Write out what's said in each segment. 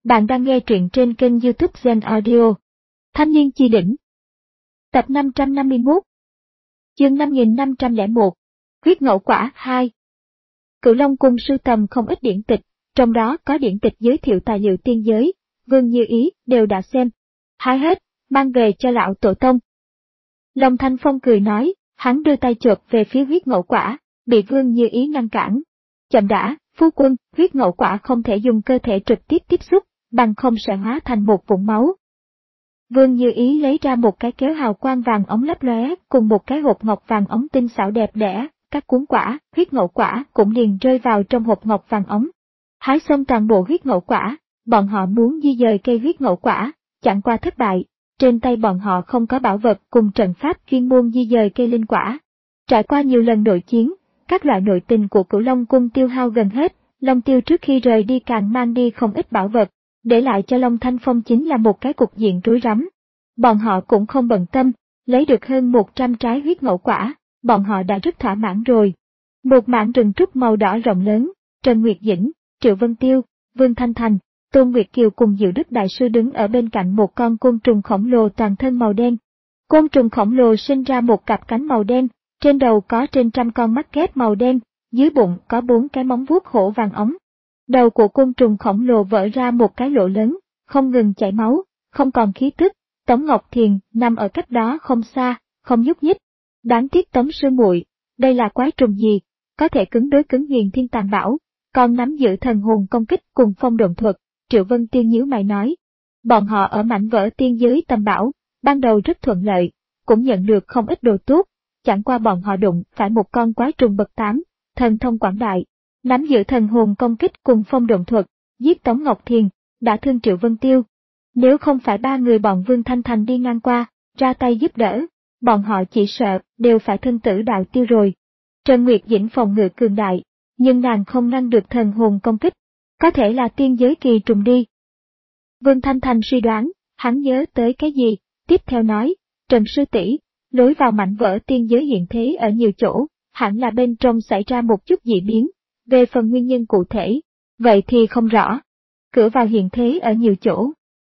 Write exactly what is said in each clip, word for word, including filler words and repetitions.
Bạn đang nghe truyện trên kênh YouTube Zen Audio. Thanh niên chi đỉnh. Tập năm trăm năm mươi mốt. Chương năm nghìn năm trăm lẻ một. Huyết ngẫu quả hai. Cửu Long Cung sưu tầm không ít điển tịch, trong đó có điển tịch giới thiệu tài liệu tiên giới, Vương Như Ý đều đã xem. Hái hết, mang về cho lão tổ tông. Long Thanh Phong cười nói, hắn đưa tay chộp về phía huyết ngẫu quả, bị Vương Như Ý ngăn cản. Chậm đã, phu quân, huyết ngẫu quả không thể dùng cơ thể trực tiếp tiếp xúc, bằng không sẽ hóa thành một vũng máu. Vương Như Ý lấy ra một cái kéo hào quang vàng ống lấp lóe cùng một cái hộp ngọc vàng ống tinh xảo đẹp đẽ, các cuốn quả, huyết ngẫu quả cũng liền rơi vào trong hộp ngọc vàng ống. Hái xong toàn bộ huyết ngẫu quả, bọn họ muốn di dời cây huyết ngẫu quả, chẳng qua thất bại, trên tay bọn họ không có bảo vật cùng trận pháp chuyên môn di dời cây linh quả. Trải qua nhiều lần nội chiến, các loại nội tình của Cửu Long Cung tiêu hao gần hết, Long Tiêu trước khi rời đi càng mang đi không ít bảo vật, để lại cho Long Thanh Phong chính là một cái cục diện rối rắm. Bọn họ cũng không bận tâm, lấy được hơn một trăm trái huyết ngẫu quả, bọn họ đã rất thỏa mãn rồi. Một mảng rừng trúc màu đỏ rộng lớn, Trần Nguyệt Dĩnh, Triệu Vân Tiêu, Vương Thanh Thành, Tôn Nguyệt Kiều cùng Diệu Đức Đại Sư đứng ở bên cạnh một con côn trùng khổng lồ toàn thân màu đen. Côn trùng khổng lồ sinh ra một cặp cánh màu đen, trên đầu có trên trăm con mắt kép màu đen, dưới bụng có bốn cái móng vuốt hổ vàng ống. Đầu của côn trùng khổng lồ vỡ ra một cái lỗ lớn, không ngừng chảy máu, không còn khí tức. Tống Ngọc Thiền nằm ở cách đó không xa, không nhúc nhích. Đáng tiếc Tống sư muội, đây là quái trùng gì, có thể cứng đối cứng huyền thiên tàn bảo, còn nắm giữ thần hồn công kích cùng phong độn thuật. Triệu Vân Tiêu nhíu mày nói, bọn họ ở mảnh vỡ tiên giới tầm bảo, ban đầu rất thuận lợi, cũng nhận được không ít đồ tốt, chẳng qua bọn họ đụng phải một con quái trùng bậc tám, thần thông quảng đại, nắm giữ thần hồn công kích cùng phong độn thuật, giết Tống Ngọc Thiền, đã thương Triệu Vân Tiêu. Nếu không phải ba người bọn Vương Thanh Thành đi ngang qua, ra tay giúp đỡ, bọn họ chỉ sợ đều phải thân tử đạo tiêu rồi. Trần Nguyệt Dĩnh phòng ngự cường đại, nhưng nàng không ngăn được thần hồn công kích, có thể là tiên giới kỳ trùng đi. Vương Thanh Thành suy đoán, hắn nhớ tới cái gì, tiếp theo nói, Trần sư tỷ, lối vào mảnh vỡ tiên giới hiện thế ở nhiều chỗ, hẳn là bên trong xảy ra một chút dị biến, về phần nguyên nhân cụ thể, vậy thì không rõ. Cửa vào hiện thế ở nhiều chỗ.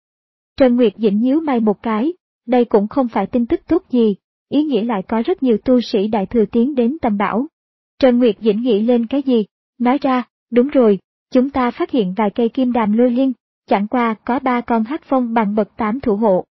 Trần Nguyệt Dĩnh nhíu mày một cái, đây cũng không phải tin tức tốt gì, ý nghĩa lại có rất nhiều tu sĩ đại thừa tiến đến tầm bảo. Trần Nguyệt Dĩnh nghĩ lên cái gì, nói ra, đúng rồi, chúng ta phát hiện vài cây kim đàm lôi liên, chẳng qua có ba con hắc phong bằng bậc tám thủ hộ.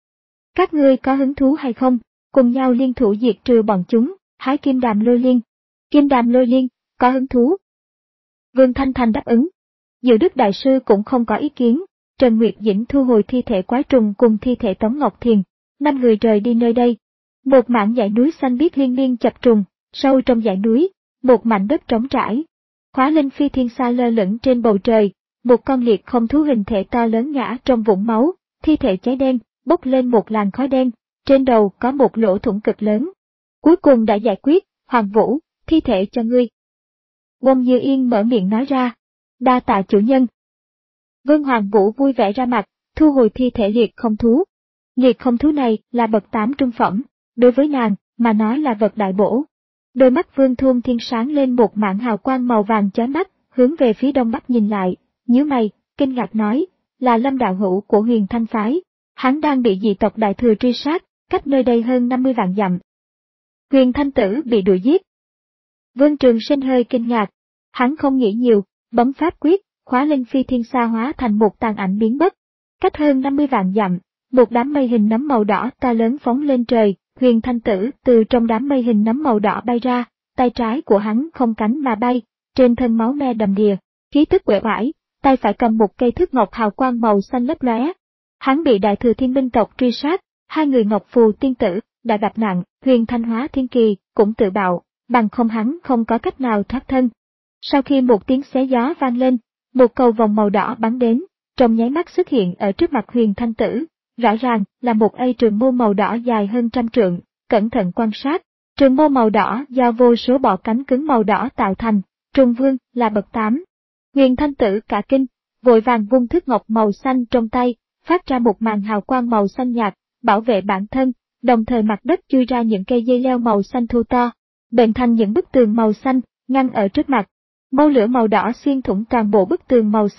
Các ngươi có hứng thú hay không, cùng nhau liên thủ diệt trừ bọn chúng, hái kim đàm lôi liên. Kim đàm lôi liên, có hứng thú. Vương Thanh Thành đáp ứng. Diệu Đức Đại Sư cũng không có ý kiến. Trần Nguyệt Dĩnh thu hồi thi thể quái trùng cùng thi thể Tống Ngọc Thiền, năm người rời đi nơi đây. Một mảng dãy núi xanh biếc liên miên chập trùng, sâu trong dãy núi, một mảnh đất trống trải. Khóa linh phi thiên xa lơ lửng trên bầu trời, một con liệt không thú hình thể to lớn ngã trong vũng máu, thi thể cháy đen, bốc lên một làn khói đen, trên đầu có một lỗ thủng cực lớn. Cuối cùng đã giải quyết, Hoàng Vũ, thi thể cho ngươi. Bông Như Yên mở miệng nói ra, đa tạ chủ nhân. Vương Hoàng Vũ vui vẻ ra mặt, thu hồi thi thể liệt không thú. Liệt không thú này là bậc tám trung phẩm, đối với nàng, mà nói là vật đại bổ. Đôi mắt Vương Thôn Thiên sáng lên một mảng hào quang màu vàng chói mắt, hướng về phía đông bắc nhìn lại, nhíu mày, kinh ngạc nói, là Lâm đạo hữu của Huyền Thanh phái, hắn đang bị dị tộc đại thừa truy sát, cách nơi đây hơn năm mươi vạn dặm. Huyền Thanh tử bị đuổi giết. Vương Trường Sinh hơi kinh ngạc, hắn không nghĩ nhiều, bấm pháp quyết. Khóa linh phi thiên sa hóa thành một tàn ảnh biến mất. Cách hơn năm mươi vạn dặm, một đám mây hình nấm màu đỏ to lớn phóng lên trời, Huyền Thanh tử từ trong đám mây hình nấm màu đỏ bay ra, tay trái của hắn không cánh mà bay, trên thân máu me đầm đìa, khí tức uể oải, tay phải cầm một cây thước ngọc hào quang màu xanh lấp lóe. Hắn bị đại thừa thiên minh tộc truy sát, hai người Ngọc Phù tiên tử đã gặp nạn, Huyền Thanh Hóa Thiên Kỳ cũng tự bạo, bằng không hắn không có cách nào thoát thân. Sau khi một tiếng xé gió vang lên, một cầu vòng màu đỏ bắn đến, trong nháy mắt xuất hiện ở trước mặt Huyền Thanh Tử, rõ ràng là một cây trường mâu màu đỏ dài hơn trăm trượng, cẩn thận quan sát, trường mâu màu đỏ do vô số bọ cánh cứng màu đỏ tạo thành, trùng vương là bậc tám. Huyền Thanh Tử cả kinh, vội vàng vung thước ngọc màu xanh trong tay, phát ra một màn hào quang màu xanh nhạt, bảo vệ bản thân, đồng thời mặt đất chui ra những cây dây leo màu xanh thô to, bệnh thành những bức tường màu xanh, ngăn ở trước mặt. Mâu lửa màu đỏ xuyên thủng toàn bộ bức tường màu xanh,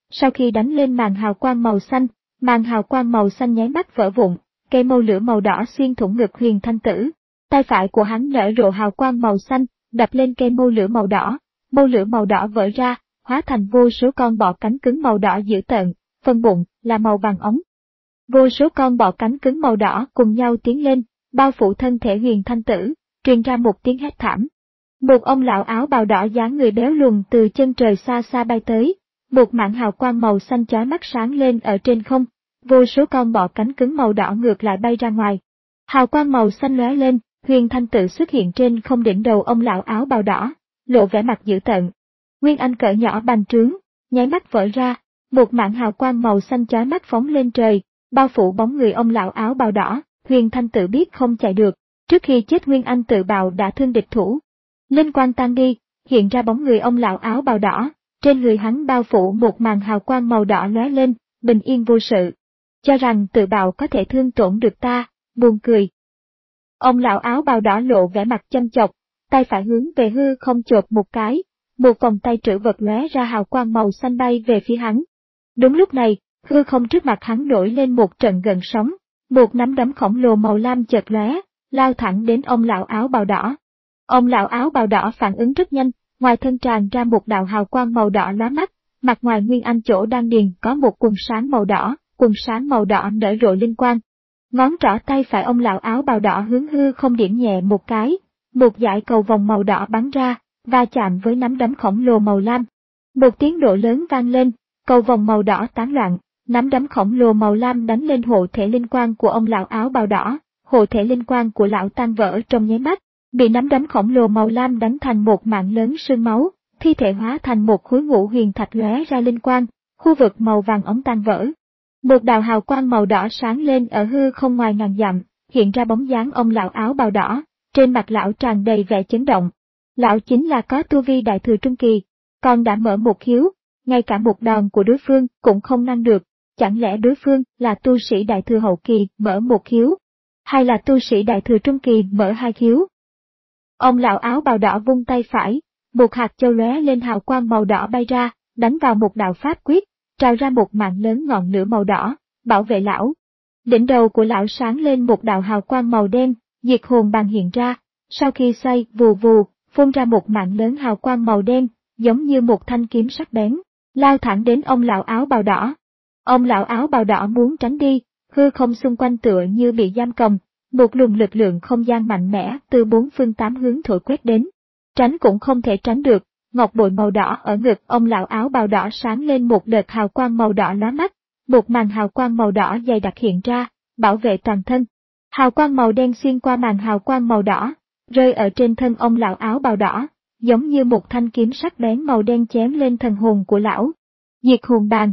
Sau khi đánh lên màn hào quang màu xanh, màn hào quang màu xanh nháy mắt vỡ vụn, cây mâu lửa màu đỏ xuyên thủng ngực Huyền Thanh Tử. Tay phải của hắn nở rộ hào quang màu xanh, đập lên cây mâu lửa màu đỏ, mâu lửa màu đỏ vỡ ra, hóa thành vô số con bọ cánh cứng màu đỏ dữ tợn, phần bụng là màu vàng óng. Vô số con bọ cánh cứng màu đỏ cùng nhau tiến lên, bao phủ thân thể Huyền Thanh Tử, truyền ra một tiếng hét thảm. Một ông lão áo bào đỏ dáng người béo lùn từ chân trời xa xa bay tới, một mảng hào quang màu xanh chói mắt sáng lên ở trên không, vô số con bọ cánh cứng màu đỏ ngược lại bay ra ngoài. Hào quang màu xanh lóe lên, Huyền Thanh Tử xuất hiện trên không đỉnh đầu ông lão áo bào đỏ, lộ vẻ mặt dữ tợn. Nguyên Anh cỡ nhỏ bành trướng, nháy mắt vỡ ra, một mảng hào quang màu xanh chói mắt phóng lên trời, bao phủ bóng người ông lão áo bào đỏ. Huyền Thanh Tử biết không chạy được, trước khi chết Nguyên Anh tự bào đã thương địch thủ. Linh quang tan đi, hiện ra bóng người ông lão áo bào đỏ, trên người hắn bao phủ một màn hào quang màu đỏ lóe lên, bình yên vô sự. Cho rằng tự bào có thể thương tổn được ta, buồn cười. Ông lão áo bào đỏ lộ vẻ mặt châm chọc, tay phải hướng về hư không chộp một cái, một vòng tay trữ vật lóe ra hào quang màu xanh bay về phía hắn. Đúng lúc này, hư không trước mặt hắn nổi lên một trận gợn sóng, một nắm đấm khổng lồ màu lam chợt lóe, lao thẳng đến ông lão áo bào đỏ. Ông lão áo bào đỏ phản ứng rất nhanh, ngoài thân tràn ra một đạo hào quang màu đỏ lóa mắt, mặt ngoài Nguyên Anh chỗ đan điền có một quần sáng màu đỏ, quần sáng màu đỏ nở rộ linh quang. Ngón trỏ tay phải ông lão áo bào đỏ hướng hư không điểm nhẹ một cái, một dải cầu vòng màu đỏ bắn ra, va chạm với nắm đấm khổng lồ màu lam. Một tiếng nổ lớn vang lên, cầu vòng màu đỏ tán loạn, nắm đấm khổng lồ màu lam đánh lên hộ thể linh quang của ông lão áo bào đỏ, hộ thể linh quang của lão tan vỡ trong nháy mắt, bị nắm đấm khổng lồ màu lam đánh thành một mảng lớn sương máu, thi thể hóa thành một khối ngũ huyền thạch lóe ra linh quang, khu vực màu vàng ống tan vỡ. Một đạo hào quang màu đỏ sáng lên ở hư không ngoài ngàn dặm, hiện ra bóng dáng ông lão áo bào đỏ, trên mặt lão tràn đầy vẻ chấn động. Lão chính là có tu vi đại thừa trung kỳ, còn đã mở một khiếu, ngay cả một đòn của đối phương cũng không ngăn được, chẳng lẽ đối phương là tu sĩ đại thừa hậu kỳ mở một khiếu, hay là tu sĩ đại thừa trung kỳ mở hai khiếu? Ông lão áo bào đỏ vung tay phải, một hạt châu lóe lên hào quang màu đỏ bay ra, đánh vào một đạo pháp quyết, trào ra một mạng lớn ngọn lửa màu đỏ, bảo vệ lão. Đỉnh đầu của lão sáng lên một đạo hào quang màu đen, diệt hồn bàn hiện ra, sau khi xoay vù vù, phun ra một mạng lớn hào quang màu đen, giống như một thanh kiếm sắc bén, lao thẳng đến ông lão áo bào đỏ. Ông lão áo bào đỏ muốn tránh đi, hư không xung quanh tựa như bị giam cầm, một luồng lực lượng không gian mạnh mẽ từ bốn phương tám hướng thổi quét đến. Tránh cũng không thể tránh được, ngọc bội màu đỏ ở ngực ông lão áo bào đỏ sáng lên một đợt hào quang màu đỏ lóa mắt, một màn hào quang màu đỏ dày đặc hiện ra, bảo vệ toàn thân. Hào quang màu đen xuyên qua màn hào quang màu đỏ, rơi ở trên thân ông lão áo bào đỏ, giống như một thanh kiếm sắc bén màu đen chém lên thần hồn của lão. Diệt hồn bàn.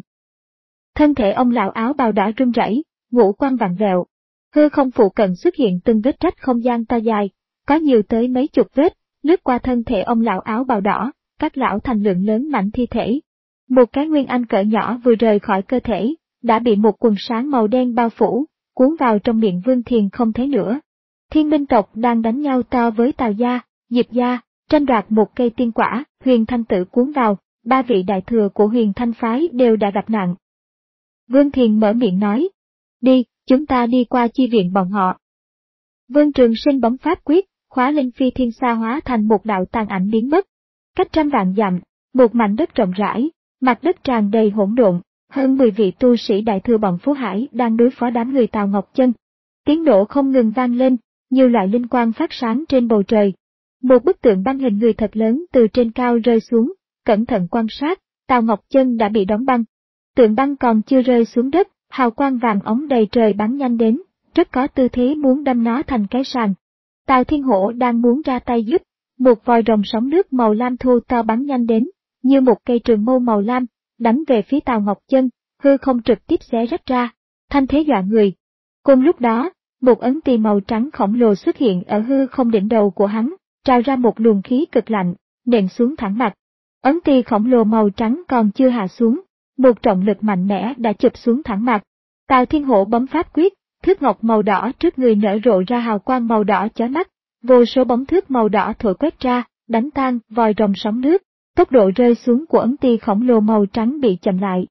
Thân thể ông lão áo bào đỏ run rẩy, ngũ quan vặn vẹo. Hư không phụ cận xuất hiện từng vết rách không gian to dài, có nhiều tới mấy chục vết, lướt qua thân thể ông lão áo bào đỏ, các lão thành lượng lớn mảnh thi thể. Một cái nguyên anh cỡ nhỏ vừa rời khỏi cơ thể, đã bị một quần sáng màu đen bao phủ, cuốn vào trong miệng Vương Thiền không thấy nữa. Thiên Minh tộc đang đánh nhau to với Tào gia, Diệp gia, tranh đoạt một cây tiên quả, Huyền Thanh Tử cuốn vào, ba vị đại thừa của Huyền Thanh phái đều đã gặp nạn. Vương Thiền mở miệng nói, đi, chúng ta đi qua chi viện bọn họ. Vương Trường Sinh bấm pháp quyết, khóa linh phi thiên sa hóa thành một đạo tàn ảnh biến mất. Cách trăm vạn dặm, một mảnh đất rộng rãi, mặt đất tràn đầy hỗn độn, hơn mười vị tu sĩ đại thừa bọn Phú Hải đang đối phó đám người Tào Ngọc Chân. Tiếng nổ không ngừng vang lên, nhiều loại linh quang phát sáng trên bầu trời. Một bức tượng băng hình người thật lớn từ trên cao rơi xuống, cẩn thận quan sát, Tào Ngọc Chân đã bị đóng băng. Tượng băng còn chưa rơi xuống đất, hào quang vàng ống đầy trời bắn nhanh đến, rất có tư thế muốn đâm nó thành cái sàng. Tào Thiên Hổ đang muốn ra tay giúp, một vòi rồng sóng nước màu lam thô to bắn nhanh đến, như một cây trường mâu màu lam, đánh về phía Tào Ngọc Chân, hư không trực tiếp xé rách ra, thanh thế dọa người. Cùng lúc đó, một ấn tỳ màu trắng khổng lồ xuất hiện ở hư không đỉnh đầu của hắn, trào ra một luồng khí cực lạnh, nện xuống thẳng mặt. Ấn tỳ khổng lồ màu trắng còn chưa hạ xuống, một trọng lực mạnh mẽ đã chụp xuống thẳng mặt. Tào Thiên Hổ bấm pháp quyết, thước ngọc màu đỏ trước người nở rộ ra hào quang màu đỏ chói mắt, vô số bóng thước màu đỏ thổi quét ra, đánh tan vòi rồng sóng nước, tốc độ rơi xuống của ấn tỳ khổng lồ màu trắng bị chậm lại.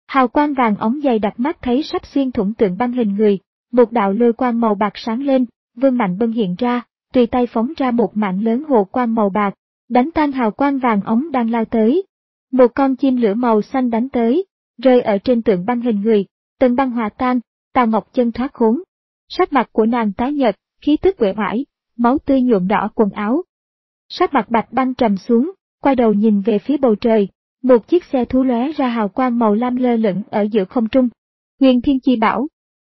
Hào quang vàng óng dày đặc mắt thấy sắp xuyên thủng tượng băng hình người, một đạo lôi quang màu bạc sáng lên, Vương Mạnh Bân hiện ra, tùy tay phóng ra một mảng lớn hồ quang màu bạc, đánh tan hào quang vàng óng đang lao tới. Một con chim lửa màu xanh đánh tới, rơi ở trên tượng băng hình người, tầng băng hòa tan, Tào Ngọc Chân thoát khốn. Sắc mặt của nàng tái nhợt, khí tức uể oải, máu tươi nhuộm đỏ quần áo. Sắc mặt Bạch Băng trầm xuống, quay đầu nhìn về phía bầu trời, một chiếc xe thú lóe ra hào quang màu lam lơ lửng ở giữa không trung. Huyền Thiên Chi Bảo.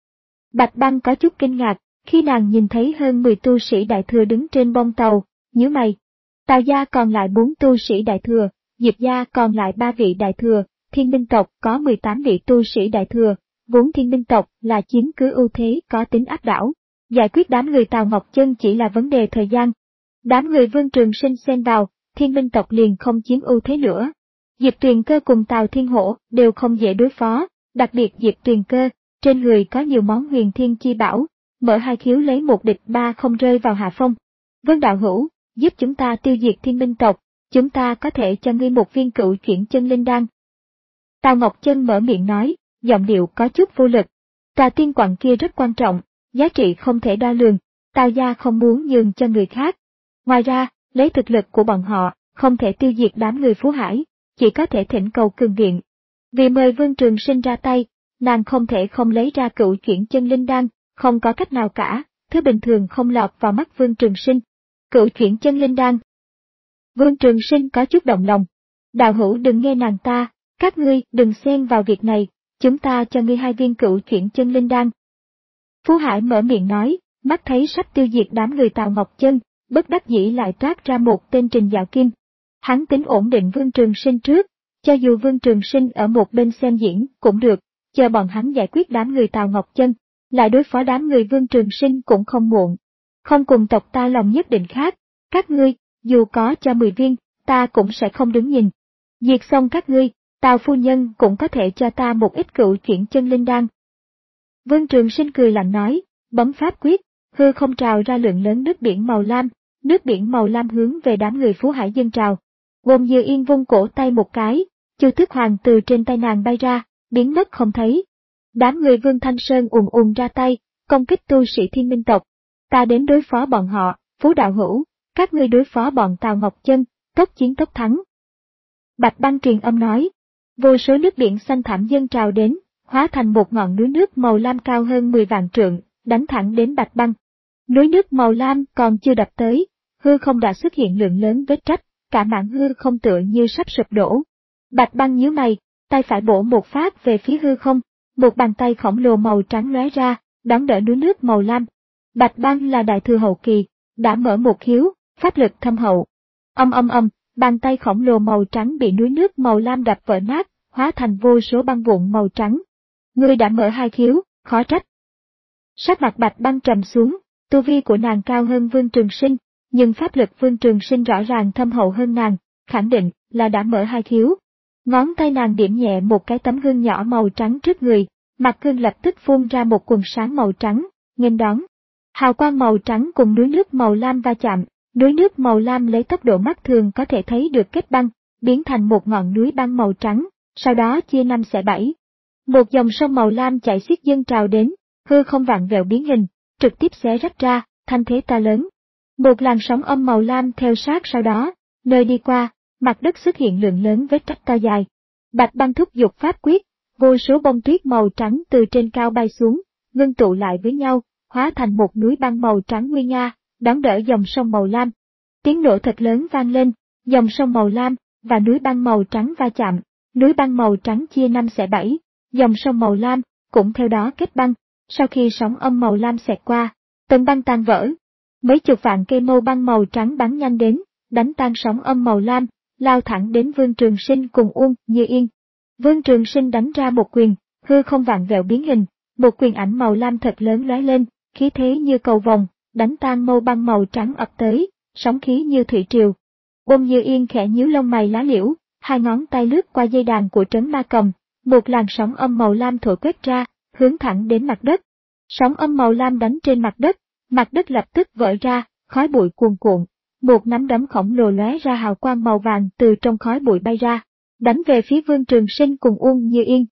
Bạch Băng có chút kinh ngạc, khi nàng nhìn thấy hơn mười tu sĩ đại thừa đứng trên bông tàu, nhíu mày. Tào gia còn lại bốn tu sĩ đại thừa, Diệp gia còn lại ba vị đại thừa, Thiên Minh tộc có mười tám vị tu sĩ đại thừa, vốn Thiên Minh tộc là chiếm cứ ưu thế có tính áp đảo. Giải quyết đám người Tào Ngọc Chân chỉ là vấn đề thời gian. Đám người Vương Trường Sinh xen vào, Thiên Minh tộc liền không chiếm ưu thế nữa. Diệp Tuyền Cơ cùng Tào Thiên Hổ đều không dễ đối phó, đặc biệt Diệp Tuyền Cơ, trên người có nhiều món huyền thiên chi bảo, mở hai khiếu lấy một địch ba không rơi vào hạ phong. Vương đạo hữu, giúp chúng ta tiêu diệt Thiên Minh tộc, chúng ta có thể cho ngươi một viên cựu chuyển chân linh đan. Tào Ngọc Chân mở miệng nói, giọng điệu có chút vô lực. Tòa tiên quặng kia rất quan trọng, giá trị không thể đo lường, Tào gia không muốn nhường cho người khác. Ngoài ra, lấy thực lực của bọn họ, không thể tiêu diệt đám người Phú Hải, chỉ có thể thỉnh cầu cường viện. Vì mời Vương Trường Sinh ra tay, nàng không thể không lấy ra cựu chuyển chân linh đan, không có cách nào cả, thứ bình thường không lọt vào mắt Vương Trường Sinh. Cựu chuyển chân linh đan. Vương Trường Sinh có chút động lòng. Đạo hữu đừng nghe nàng ta, các ngươi đừng xen vào việc này, chúng ta cho ngươi hai viên cựu chuyển chân linh đan. Phú Hải mở miệng nói, mắt thấy sắp tiêu diệt đám người Tào Ngọc Chân, bất đắc dĩ lại toát ra một tên Trình Dạo Kim. Hắn tính ổn định Vương Trường Sinh trước, cho dù Vương Trường Sinh ở một bên xem diễn cũng được, chờ bọn hắn giải quyết đám người Tào Ngọc Chân, lại đối phó đám người Vương Trường Sinh cũng không muộn. Không cùng tộc ta lòng nhất định khác, các ngươi, dù có cho mười viên, ta cũng sẽ không đứng nhìn. Diệt xong các ngươi, Tào phu nhân cũng có thể cho ta một ít cựu chuyển chân linh đan. Vương Trường Sinh cười lạnh nói, bấm pháp quyết, hư không trào ra lượng lớn nước biển màu lam, nước biển màu lam hướng về đám người Phú Hải dâng trào. Gồm Dư Yên vung cổ tay một cái, Chu Tước Hoàng từ trên tay nàng bay ra, biến mất không thấy. Đám người Vương Thanh Sơn ùn ùn ra tay, công kích tu sĩ Thiên Minh tộc. Ta đến đối phó bọn họ, Phú đạo hữu, các ngươi đối phó bọn Tào Ngọc Chân, tốc chiến tốc thắng. Bạch Băng truyền âm nói, vô số nước biển xanh thẳm dâng trào đến, hóa thành một ngọn núi nước màu lam cao hơn mười vạn trượng, đánh thẳng đến Bạch Băng. Núi nước màu lam còn chưa đập tới, hư không đã xuất hiện lượng lớn vết rách, cả mảng hư không tựa như sắp sụp đổ. Bạch Băng nhíu mày, tay phải bổ một phát về phía hư không, một bàn tay khổng lồ màu trắng lóe ra, đón đỡ núi nước màu lam. Bạch Băng là đại thừa hậu kỳ, đã mở một khiếu, pháp lực thâm hậu. Âm âm âm, bàn tay khổng lồ màu trắng bị núi nước màu lam đập vỡ nát, hóa thành vô số băng vụn màu trắng. Ngươi đã mở hai khiếu, khó trách. Sắc mặt Bạch Băng trầm xuống, tu vi của nàng cao hơn Vương Trường Sinh, nhưng pháp lực Vương Trường Sinh rõ ràng thâm hậu hơn nàng, khẳng định là đã mở hai khiếu. Ngón tay nàng điểm nhẹ một cái tấm gương nhỏ màu trắng trước người, mặt gương lập tức phun ra một quần sáng màu trắng, nghênh đón. Hào quang màu trắng cùng núi nước màu lam va chạm, núi nước màu lam lấy tốc độ mắt thường có thể thấy được kết băng, biến thành một ngọn núi băng màu trắng, sau đó chia năm xẻ bảy. Một dòng sông màu lam chảy xiết dâng trào đến, hư không vặn vẹo biến hình, trực tiếp xé rách ra, thanh thế to lớn. Một làn sóng âm màu lam theo sát sau đó, nơi đi qua, mặt đất xuất hiện lượng lớn vết rách to dài. Bạch Băng thúc giục pháp quyết, vô số bông tuyết màu trắng từ trên cao bay xuống, ngưng tụ lại với nhau, hóa thành một núi băng màu trắng nguy nga, đón đỡ dòng sông màu lam. Tiếng nổ thật lớn vang lên, dòng sông màu lam và núi băng màu trắng va chạm, núi băng màu trắng chia năm xẻ bảy, dòng sông màu lam cũng theo đó kết băng. Sau khi sóng âm màu lam xẹt qua, tầng băng tan vỡ. Mấy chục vạn cây mâu băng màu trắng bắn nhanh đến, đánh tan sóng âm màu lam, lao thẳng đến Vương Trường Sinh cùng Uông Như Yên. Vương Trường Sinh đánh ra một quyền, hư không vặn vẹo biến hình, một quyền ảnh màu lam thật lớn lóe lên, khí thế như cầu vồng, đánh tan mâu băng màu trắng ập tới, sóng khí như thủy triều. Uông Như Yên khẽ nhíu lông mày lá liễu, hai ngón tay lướt qua dây đàn của trấn ma cầm, một làn sóng âm màu lam thổi quét ra, hướng thẳng đến mặt đất. Sóng âm màu lam đánh trên mặt đất, mặt đất lập tức vỡ ra, khói bụi cuồn cuộn. Một nắm đấm khổng lồ lóe ra hào quang màu vàng từ trong khói bụi bay ra, đánh về phía Vương Trường Sinh cùng Uông Như Yên.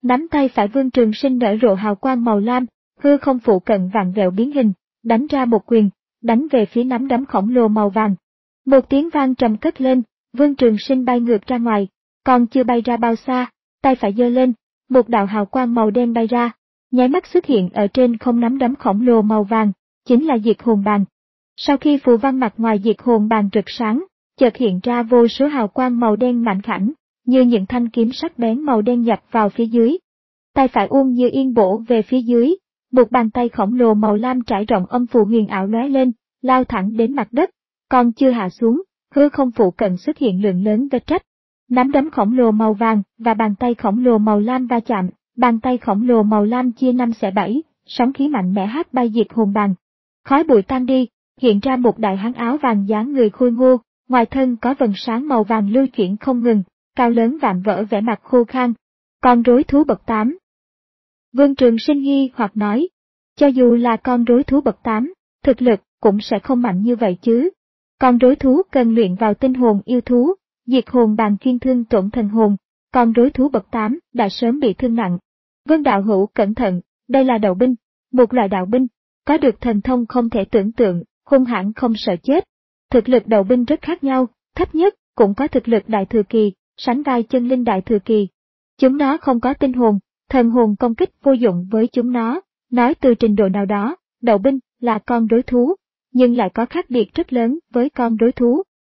Nắm tay phải Vương Trường Sinh nở rộ hào quang màu lam, hư không phụ cận vặn vẹo biến hình, đánh ra một quyền, đánh về phía nắm đấm khổng lồ màu vàng. Một tiếng vang trầm cất lên, Vương Trường Sinh bay ngược ra ngoài, còn chưa bay ra bao xa, tay phải giơ lên, một đạo hào quang màu đen bay ra, nháy mắt xuất hiện ở trên không nắm đấm khổng lồ màu vàng, chính là Diệt Hồn Bàn. Sau khi phù văn mặt ngoài Diệt Hồn Bàn rực sáng, chợt hiện ra vô số hào quang màu đen mảnh khảnh, như những thanh kiếm sắc bén màu đen nhập vào phía dưới. Tay phải Uông Như Yên bổ về phía dưới, một bàn tay khổng lồ màu lam trải rộng âm phù huyền ảo lóe lên, lao thẳng đến mặt đất, còn chưa hạ xuống, hư không phụ cận xuất hiện lượng lớn vết rách. Nắm đấm khổng lồ màu vàng và bàn tay khổng lồ màu lam va chạm, bàn tay khổng lồ màu lam chia năm xẻ bảy, sóng khí mạnh mẽ hát bay Diệt Hồn Bàn. Khói bụi tan đi, hiện ra một đại hán áo vàng dáng người khôi ngô, ngoài thân có vầng sáng màu vàng lưu chuyển không ngừng, cao lớn vạm vỡ vẻ mặt khô khan. Con rối thú bậc tám. Vương Trường Sinh nghi hoặc nói, cho dù là con rối thú bậc tám, thực lực cũng sẽ không mạnh như vậy chứ. Con rối thú cần luyện vào tinh hồn yêu thú, Diệt Hồn Bàn chuyên thương tổn thần hồn, con rối thú bậc tám đã sớm bị thương nặng. Vương đạo hữu cẩn thận, đây là đạo binh, một loại đạo binh, có được thần thông không thể tưởng tượng, hung hãn không sợ chết. Thực lực đạo binh rất khác nhau, thấp nhất cũng có thực lực đại thừa kỳ, sánh vai chân linh đại thừa kỳ. Chúng nó không có tinh hồn, thần hồn công kích vô dụng với chúng nó, nói từ trình độ nào đó, đạo binh là con rối thú, nhưng lại có khác biệt rất lớn với con rối thú.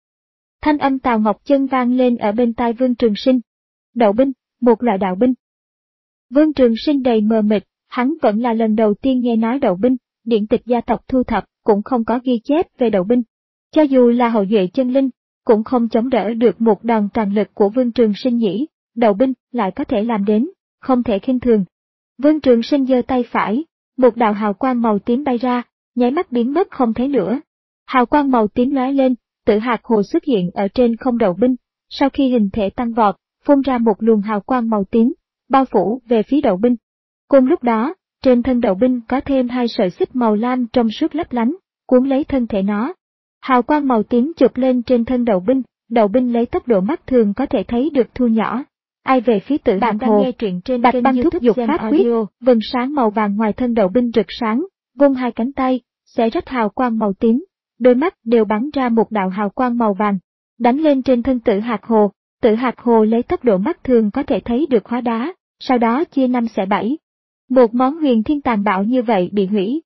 Thanh âm Tào Ngọc Chân vang lên ở bên tai Vương Trường Sinh. Đạo binh, một loại đạo binh. Vương Trường Sinh đầy mờ mịt, hắn vẫn là lần đầu tiên nghe nói đạo binh, điển tịch gia tộc thu thập cũng không có ghi chép về đạo binh. Cho dù là hậu duệ chân linh, cũng không chống đỡ được một đòn toàn lực của Vương Trường Sinh nhỉ, đạo binh lại có thể làm đến, không thể khinh thường. Vương Trường Sinh giơ tay phải, một đạo hào quang màu tím bay ra, nháy mắt biến mất không thấy nữa. Hào quang màu tím lóe lên, Tử Hạc Hồ xuất hiện ở trên không đạo binh, sau khi hình thể tăng vọt, phun ra một luồng hào quang màu tím, bao phủ về phía đạo binh. Cùng lúc đó, trên thân đạo binh có thêm hai sợi xích màu lam trong suốt lấp lánh, cuốn lấy thân thể nó. Hào quang màu tím chụp lên trên thân đạo binh, đạo binh lấy tốc độ mắt thường có thể thấy được thu nhỏ. Ai về phía Tử Hạc Hồ, nghe truyện trên Bạch Băng thúc giục pháp quyết, vầng sáng màu vàng ngoài thân đạo binh rực sáng, vung hai cánh tay, sẽ rách hào quang màu tím, đôi mắt đều bắn ra một đạo hào quang màu vàng, đánh lên trên thân Tử Hạc Hồ. Tử Hạc Hồ lấy tốc độ mắt thường có thể thấy được hóa đá, sau đó chia năm xẻ bảy. Một món huyền thiên tàn bạo như vậy bị hủy.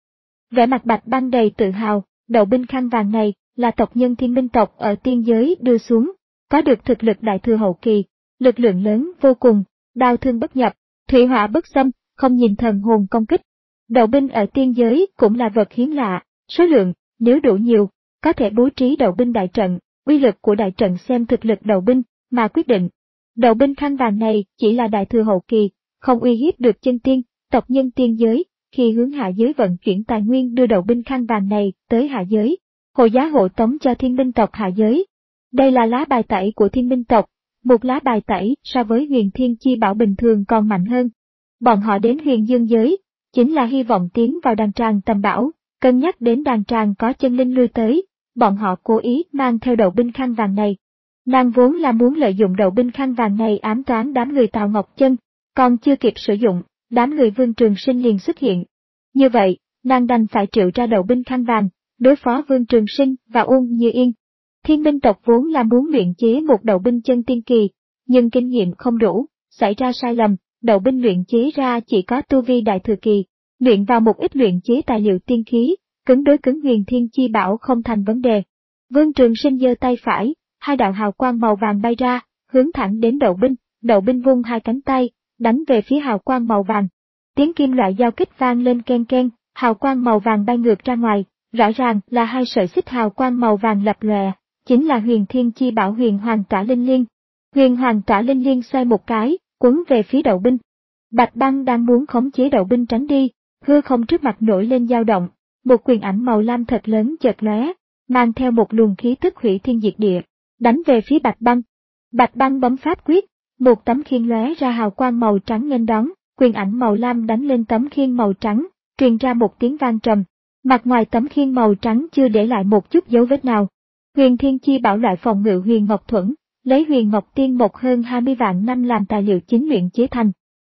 Vẻ mặt Bạch Băng đầy tự hào, đạo binh khăn vàng này là tộc nhân Thiên Minh tộc ở tiên giới đưa xuống, có được thực lực đại thừa hậu kỳ, lực lượng lớn vô cùng, đao thương bất nhập, thủy hỏa bất xâm, không nhìn thần hồn công kích. Đạo binh ở tiên giới cũng là vật hiếm lạ, số lượng, nếu đủ nhiều, có thể bố trí đạo binh đại trận, uy lực của đại trận xem thực lực đạo binh mà quyết định. Đạo binh khăn vàng này chỉ là đại thừa hậu kỳ, không uy hiếp được chân tiên, tộc nhân tiên giới, khi hướng hạ giới vận chuyển tài nguyên đưa đạo binh khăn vàng này tới hạ giới, hộ giá hộ tống cho Thiên Minh tộc hạ giới. Đây là lá bài tẩy của Thiên Minh tộc, một lá bài tẩy so với huyền thiên chi bảo bình thường còn mạnh hơn. Bọn họ đến huyền dương giới, chính là hy vọng tiến vào đàn tràng tầm bảo, cân nhắc đến đàn tràng có chân linh lui tới, bọn họ cố ý mang theo đạo binh khăn vàng này. Nàng vốn là muốn lợi dụng đạo binh khăn vàng này ám toán đám người Tào Ngọc Chân, còn chưa kịp sử dụng, đám người Vương Trường Sinh liền xuất hiện. Như vậy, nàng đành phải triệu ra đạo binh khăn vàng, đối phó Vương Trường Sinh và Uông Như Yên. Thiên Minh tộc vốn là muốn luyện chế một đạo binh chân tiên kỳ, nhưng kinh nghiệm không đủ, xảy ra sai lầm, đạo binh luyện chế ra chỉ có tu vi đại thừa kỳ, luyện vào một ít luyện chế tài liệu tiên khí, cứng đối cứng huyền thiên chi bảo không thành vấn đề. Vương Trường Sinh giơ tay phải, hai đạo hào quang màu vàng bay ra, hướng thẳng đến đạo binh, đạo binh vung hai cánh tay, đánh về phía hào quang màu vàng. Tiếng kim loại giao kích vang lên ken ken, hào quang màu vàng bay ngược ra ngoài, rõ ràng là hai sợi xích hào quang màu vàng lập lòe, chính là huyền thiên chi bảo huyền hoàng tỏa linh liên. Huyền hoàng tỏa linh liên xoay một cái, quấn về phía đạo binh. Bạch Băng đang muốn khống chế đạo binh tránh đi, hư không trước mặt nổi lên dao động, một quyền ảnh màu lam thật lớn chợt lóe, mang theo một luồng khí tức hủy thiên diệt địa, đánh về phía Bạch Băng. Bạch Băng bấm pháp quyết, một tấm khiên lóe ra hào quang màu trắng nghênh đón, quyền ảnh màu lam đánh lên tấm khiên màu trắng, truyền ra một tiếng vang trầm. Mặt ngoài tấm khiên màu trắng chưa để lại một chút dấu vết nào. Huyền Thiên Chi bảo loại phòng ngự Huyền Ngọc Thuẫn, lấy Huyền Ngọc Tiên Mộc hơn hai mươi vạn năm làm tài liệu chính luyện chế thành.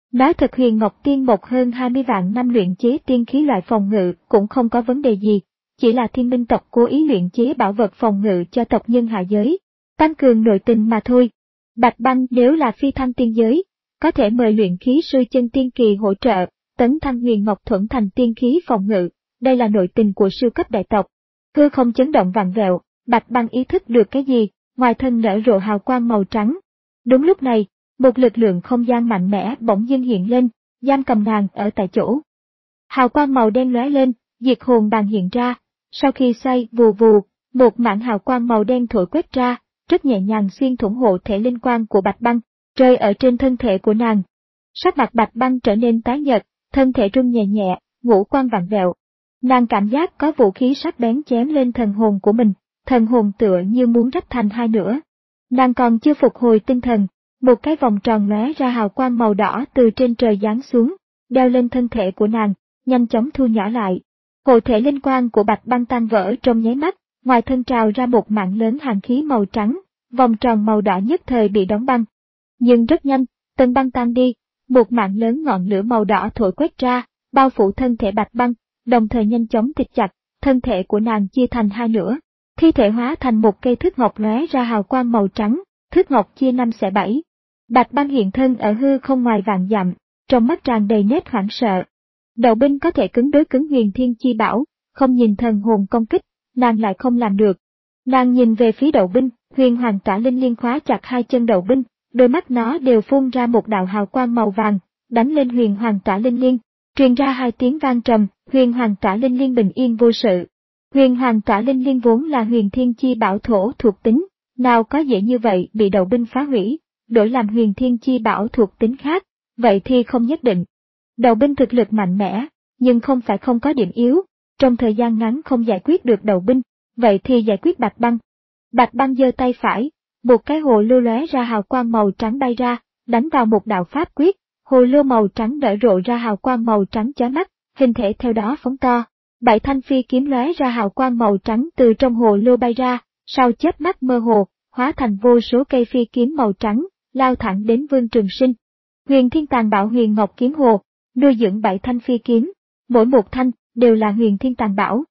Nói thật, Huyền Ngọc Tiên Mộc hơn hai mươi vạn năm luyện chế tiên khí loại phòng ngự cũng không có vấn đề gì, chỉ là Thiên Minh tộc cố ý luyện chế bảo vật phòng ngự cho tộc nhân hạ giới, tăng cường nội tình mà thôi. Bạch Băng nếu là phi thăng tiên giới, có thể mời luyện khí sư chân tiên kỳ hỗ trợ, tấn thăng Huyền Ngọc Thuẫn thành tiên khí phòng ngự, đây là nội tình của siêu cấp đại tộc. Hư không chấn động vặn vẹo, Bạch Băng ý thức được cái gì, ngoài thân nở rộ hào quang màu trắng. Đúng lúc này, một lực lượng không gian mạnh mẽ bỗng dưng hiện lên, giam cầm nàng ở tại chỗ. Hào quang màu đen lóe lên, diệt hồn bàn hiện ra, sau khi xoay vù vù, một mảng hào quang màu đen thổi quét ra, rất nhẹ nhàng xuyên thủng hộ thể linh quang của Bạch Băng, rơi ở trên thân thể của nàng. Sắc mặt Bạch Băng trở nên tái nhợt, thân thể run nhẹ nhẹ, ngũ quan vặn vẹo. Nàng cảm giác có vũ khí sắc bén chém lên thần hồn của mình, thần hồn tựa như muốn rách thành hai nửa. Nàng còn chưa phục hồi tinh thần, một cái vòng tròn lóe ra hào quang màu đỏ từ trên trời giáng xuống, đeo lên thân thể của nàng, nhanh chóng thu nhỏ lại. Hộ thể linh quang của Bạch Băng tan vỡ trong nháy mắt, ngoài thân trào ra một mảng lớn hàn khí màu trắng, vòng tròn màu đỏ nhất thời bị đóng băng. Nhưng rất nhanh, tầng băng tan đi, một mảng lớn ngọn lửa màu đỏ thổi quét ra, bao phủ thân thể Bạch Băng, đồng thời nhanh chóng tịch chặt, thân thể của nàng chia thành hai nửa. Thi thể hóa thành một cây thước ngọc lóe ra hào quang màu trắng, thước ngọc chia năm xẻ bảy. Bạch Băng hiện thân ở hư không ngoài vạn dặm, trong mắt tràn đầy nét hoảng sợ. Đầu binh có thể cứng đối cứng huyền thiên chi bảo, không nhìn thần hồn công kích, nàng lại không làm được. Nàng nhìn về phía đầu binh, huyền hoàng tỏa linh liên khóa chặt hai chân đầu binh, đôi mắt nó đều phun ra một đạo hào quang màu vàng, đánh lên huyền hoàng tỏa linh liên, truyền ra hai tiếng vang trầm, huyền hoàng tỏa linh liên bình yên vô sự. Huyền hoàng tỏa linh liên vốn là huyền thiên chi bảo thổ thuộc tính, nào có dễ như vậy bị đầu binh phá hủy, đổi làm huyền thiên chi bảo thuộc tính khác, vậy thì không nhất định. Đầu binh thực lực mạnh mẽ, nhưng không phải không có điểm yếu, trong thời gian ngắn không giải quyết được đầu binh, vậy thì giải quyết Bạch Băng. Bạch Băng giơ tay phải, một cái hồ lô lóe ra hào quang màu trắng bay ra, đánh vào một đạo pháp quyết, hồ lô màu trắng nở rộ ra hào quang màu trắng chói mắt, hình thể theo đó phóng to. Bảy thanh phi kiếm lóe ra hào quang màu trắng từ trong hồ lô bay ra, sau chớp mắt mơ hồ, hóa thành vô số cây phi kiếm màu trắng, lao thẳng đến Vương Trường Sinh. Huyền Thiên Tàn Bảo Huyền Ngọc Kiếm Hồ, nuôi dưỡng bảy thanh phi kiếm, mỗi một thanh đều là Huyền Thiên Tàn Bảo.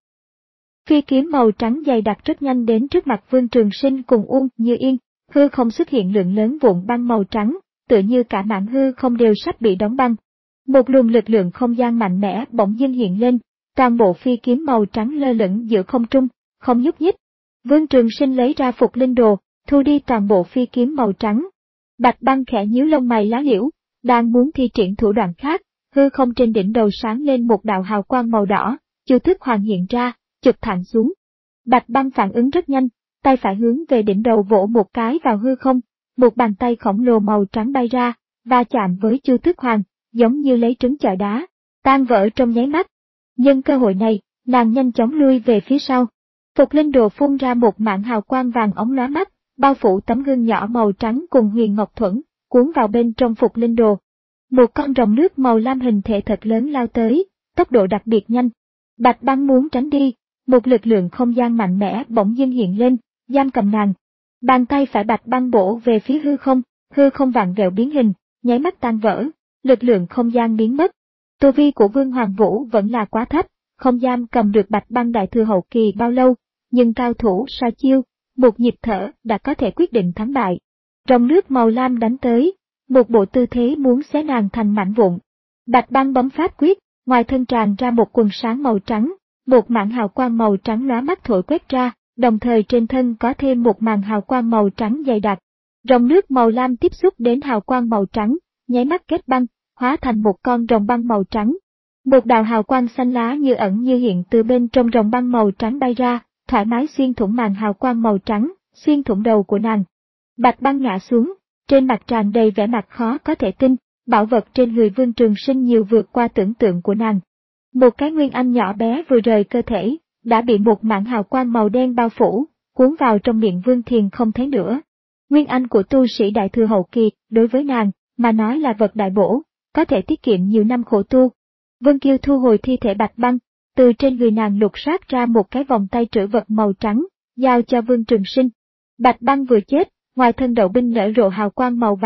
Phi kiếm màu trắng dày đặc rất nhanh đến trước mặt Vương Trường Sinh cùng Uông Như Yên, hư không xuất hiện lượng lớn vụn băng màu trắng, tựa như cả mảng hư không đều sắp bị đóng băng. Một luồng lực lượng không gian mạnh mẽ bỗng dưng hiện lên, toàn bộ phi kiếm màu trắng lơ lửng giữa không trung, không nhúc nhích. Vương Trường Sinh lấy ra Phục Linh Đồ, thu đi toàn bộ phi kiếm màu trắng. Bạch Băng khẽ nhíu lông mày lá liễu, đang muốn thi triển thủ đoạn khác, hư không trên đỉnh đầu sáng lên một đạo hào quang màu đỏ, Chu Tước Hoàng hiện ra, chụp thẳng xuống. Bạch Băng phản ứng rất nhanh, tay phải hướng về đỉnh đầu vỗ một cái vào hư không, một bàn tay khổng lồ màu trắng bay ra, va chạm với Chu Tước Hoàng, giống như lấy trứng chọi đá, tan vỡ trong nháy mắt. Nhân cơ hội này, nàng nhanh chóng lui về phía sau. Phục Linh Đồ phun ra một mảng hào quang vàng óng lóa mắt, bao phủ tấm gương nhỏ màu trắng cùng Huyền Ngọc Thuẫn, cuốn vào bên trong Phục Linh Đồ. Một con rồng nước màu lam hình thể thật lớn lao tới, tốc độ đặc biệt nhanh. Bạch Băng muốn tránh đi, một lực lượng không gian mạnh mẽ bỗng dưng hiện lên, giam cầm nàng. Bàn tay phải Bạch Băng bổ về phía hư không, hư không vặn vẹo biến hình, nháy mắt tan vỡ, lực lượng không gian biến mất. Tu vi của Vương Hoàng Vũ vẫn là quá thấp, không giam cầm được Bạch Băng đại thừa hậu kỳ bao lâu, nhưng cao thủ sa chiêu, một nhịp thở đã có thể quyết định thắng bại. Rồng nước màu lam đánh tới, một bộ tư thế muốn xé nàng thành mảnh vụn. Bạch Băng bấm pháp quyết, ngoài thân tràn ra một quần sáng màu trắng, một mảng hào quang màu trắng lóa mắt thổi quét ra, đồng thời trên thân có thêm một màn hào quang màu trắng dày đặc. Rồng nước màu lam tiếp xúc đến hào quang màu trắng, nháy mắt kết băng, hóa thành một con rồng băng màu trắng. Một đạo hào quang xanh lá như ẩn như hiện từ bên trong rồng băng màu trắng bay ra, thoải mái xuyên thủng màn hào quang màu trắng, xuyên thủng đầu của nàng. Bạch Băng ngã xuống, trên mặt tràn đầy vẻ mặt khó có thể tin, bảo vật trên người Vương Trường Sinh nhiều vượt qua tưởng tượng của nàng. Một cái nguyên anh nhỏ bé vừa rời cơ thể, đã bị một mảng hào quang màu đen bao phủ, cuốn vào trong miệng Vương Thiền không thấy nữa. Nguyên anh của tu sĩ đại thừa hậu kỳ, đối với nàng, mà nói là vật đại bổ, có thể tiết kiệm nhiều năm khổ tu. Vân Kiêu thu hồi thi thể Bạch Băng, từ trên người nàng lục soát ra một cái vòng tay trữ vật màu trắng, giao cho Vương Trường Sinh. Bạch Băng vừa chết, ngoài thân đậu binh nở rộ hào quang màu vàng,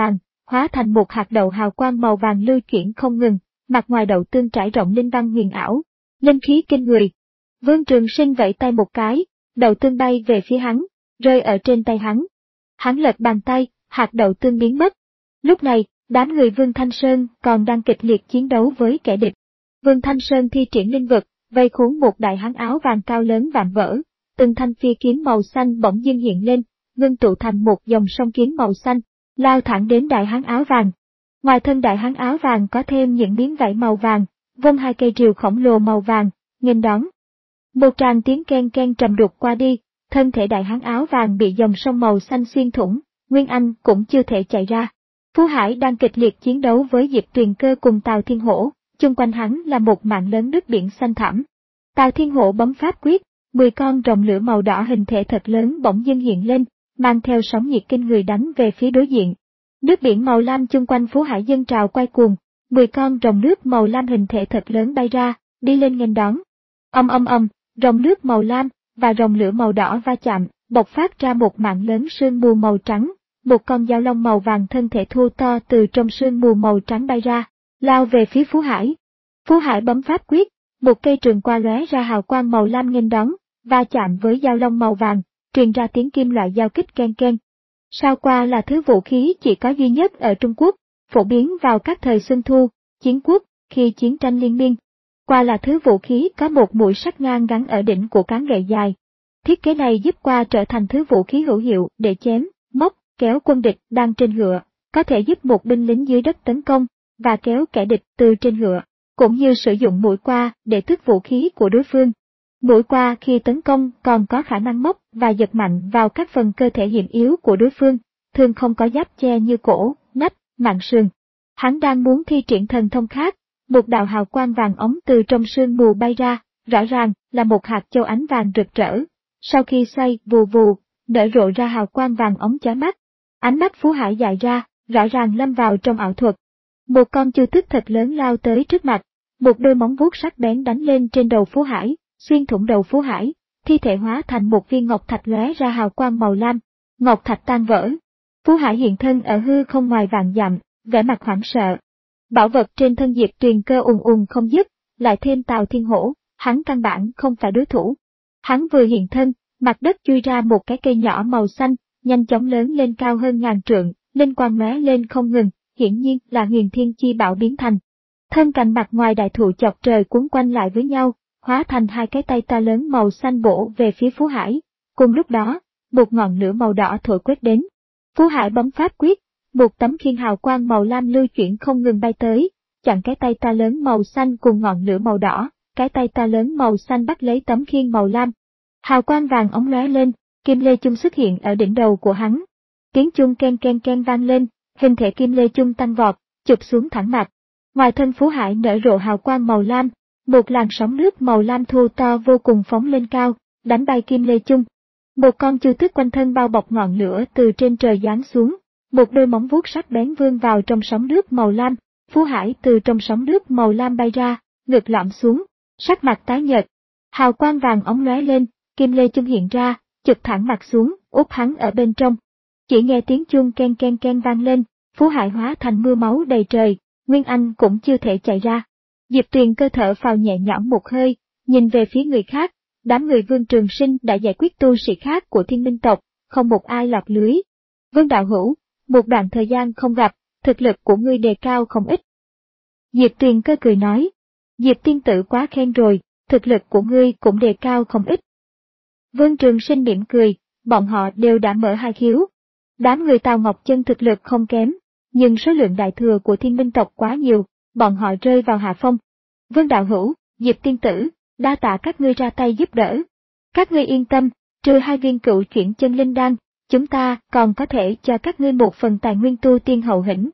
hóa thành một hạt đậu hào quang màu vàng lưu chuyển không ngừng, mặt ngoài đậu tương trải rộng linh văn huyền ảo, linh khí kinh người. Vương Trường Sinh vẫy tay một cái, đậu tương bay về phía hắn, rơi ở trên tay hắn. Hắn lật bàn tay, hạt đậu tương biến mất. Lúc này, đám người Vương Thanh Sơn còn đang kịch liệt chiến đấu với kẻ địch. Vương Thanh Sơn thi triển linh vực, vây khốn một đại hán áo vàng cao lớn vạm vỡ, từng thanh phi kiếm màu xanh bỗng dưng hiện lên, ngưng tụ thành một dòng sông kiếm màu xanh, lao thẳng đến đại hán áo vàng. Ngoài thân đại hán áo vàng có thêm những miếng vảy màu vàng, vung hai cây rìu khổng lồ màu vàng, nghênh đón. Một tràng tiếng ken ken trầm đục qua đi, thân thể đại hán áo vàng bị dòng sông màu xanh xuyên thủng, Nguyên Anh cũng chưa thể chạy ra. Phú Hải đang kịch liệt chiến đấu với Diệp Tuyền Cơ cùng Tào Thiên Hổ, chung quanh hắn là một mảng lớn nước biển xanh thẳm. Tào Thiên Hổ bấm pháp quyết, mười con rồng lửa màu đỏ hình thể thật lớn bỗng dưng hiện lên, mang theo sóng nhiệt kinh người đánh về phía đối diện. Nước biển màu lam chung quanh Phú Hải dâng trào quay cuồng, mười con rồng nước màu lam hình thể thật lớn bay ra, đi lên nghênh đón. Ầm ầm ầm, rồng nước màu lam và rồng lửa màu đỏ va chạm, bộc phát ra một mảng lớn sương mù màu trắng. Một con dao long màu vàng thân thể thô to từ trong sương mù màu trắng bay ra, lao về phía Phú Hải. Phú Hải bấm pháp quyết, một cây trường qua lóe ra hào quang màu lam nghênh đón, va chạm với dao long màu vàng, truyền ra tiếng kim loại giao kích ken ken. Sao qua là thứ vũ khí chỉ có duy nhất ở Trung Quốc, phổ biến vào các thời Xuân Thu, chiến quốc, khi chiến tranh liên miên. Qua là thứ vũ khí có một mũi sắt ngang gắn ở đỉnh của cán gậy dài. Thiết kế này giúp qua trở thành thứ vũ khí hữu hiệu để chém, móc, kéo quân địch đang trên ngựa, có thể giúp một binh lính dưới đất tấn công và kéo kẻ địch từ trên ngựa, cũng như sử dụng mũi qua để tước vũ khí của đối phương. Mũi qua khi tấn công còn có khả năng móc và giật mạnh vào các phần cơ thể hiểm yếu của đối phương, thường không có giáp che như cổ, nách, mạn sườn. Hắn đang muốn thi triển thần thông khác, một đạo hào quang vàng ống từ trong sương mù bay ra, rõ ràng là một hạt châu ánh vàng rực rỡ. Sau khi xoay vù vù, nở rộ ra hào quang vàng ống chói mắt. Ánh mắt Phú Hải dại ra, rõ ràng lâm vào trong ảo thuật. Một con chu tước thật lớn lao tới trước mặt, một đôi móng vuốt sắc bén đánh lên trên đầu Phú Hải, xuyên thủng đầu Phú Hải, thi thể hóa thành một viên ngọc thạch lóe ra hào quang màu lam, ngọc thạch tan vỡ. Phú Hải hiện thân ở hư không ngoài vạn dặm, vẻ mặt hoảng sợ. Bảo vật trên thân Diệp Tuyền Cơ ùn ùn không dứt, lại thêm Tào Thiên Hổ, hắn căn bản không phải đối thủ. Hắn vừa hiện thân, mặt đất chui ra một cái cây nhỏ màu xanh, nhanh chóng lớn lên cao hơn ngàn trượng, linh quang lóe lên không ngừng, hiển nhiên là Huyền Thiên Chi Bảo biến thành. Thân cành mặt ngoài đại thụ chọc trời cuốn quanh lại với nhau, hóa thành hai cái tay to lớn màu xanh bổ về phía Phú Hải. Cùng lúc đó, một ngọn lửa màu đỏ thổi quét đến. Phú Hải bấm pháp quyết, một tấm khiên hào quang màu lam lưu chuyển không ngừng bay tới, chặn cái tay to lớn màu xanh cùng ngọn lửa màu đỏ, cái tay to lớn màu xanh bắt lấy tấm khiên màu lam. Hào quang vàng ống lóe lên, kim lê chung xuất hiện ở đỉnh đầu của hắn. Tiếng chung ken ken ken vang lên, hình thể kim lê chung tăng vọt, chụp xuống thẳng mặt. Ngoài thân Phú Hải nở rộ hào quang màu lam, một làn sóng nước màu lam thô to vô cùng phóng lên cao, đánh bay kim lê chung. Một con chu tước quanh thân bao bọc ngọn lửa từ trên trời giáng xuống, một đôi móng vuốt sắc bén vươn vào trong sóng nước màu lam. Phú Hải từ trong sóng nước màu lam bay ra, ngực lõm xuống, sắc mặt tái nhợt. Hào quang vàng ống lóe lên, kim lê chung hiện ra, chụp thẳng mặt xuống, úp hắn ở bên trong. Chỉ nghe tiếng chuông ken ken ken vang lên, Phú Hải hóa thành mưa máu đầy trời, Nguyên Anh cũng chưa thể chạy ra. Diệp Tuyền Cơ thở phào nhẹ nhõm một hơi, nhìn về phía người khác, đám người Vương Trường Sinh đã giải quyết tu sĩ khác của Thiên Minh tộc, không một ai lọt lưới. Vương đạo hữu, một đoạn thời gian không gặp, thực lực của ngươi đề cao không ít. Diệp Tuyền Cơ cười nói, Diệp tiên tử quá khen rồi, thực lực của ngươi cũng đề cao không ít. Vương Trường Sinh mỉm cười, bọn họ đều đã mở hai khiếu. Đám người Tào Ngọc Chân thực lực không kém, nhưng số lượng đại thừa của Thiên Minh tộc quá nhiều, bọn họ rơi vào hạ phong. Vương đạo hữu, Diệp tiên tử, đa tạ các ngươi ra tay giúp đỡ. Các ngươi yên tâm, trừ hai viên cựu chuyển chân linh đan, chúng ta còn có thể cho các ngươi một phần tài nguyên tu tiên hậu hĩnh.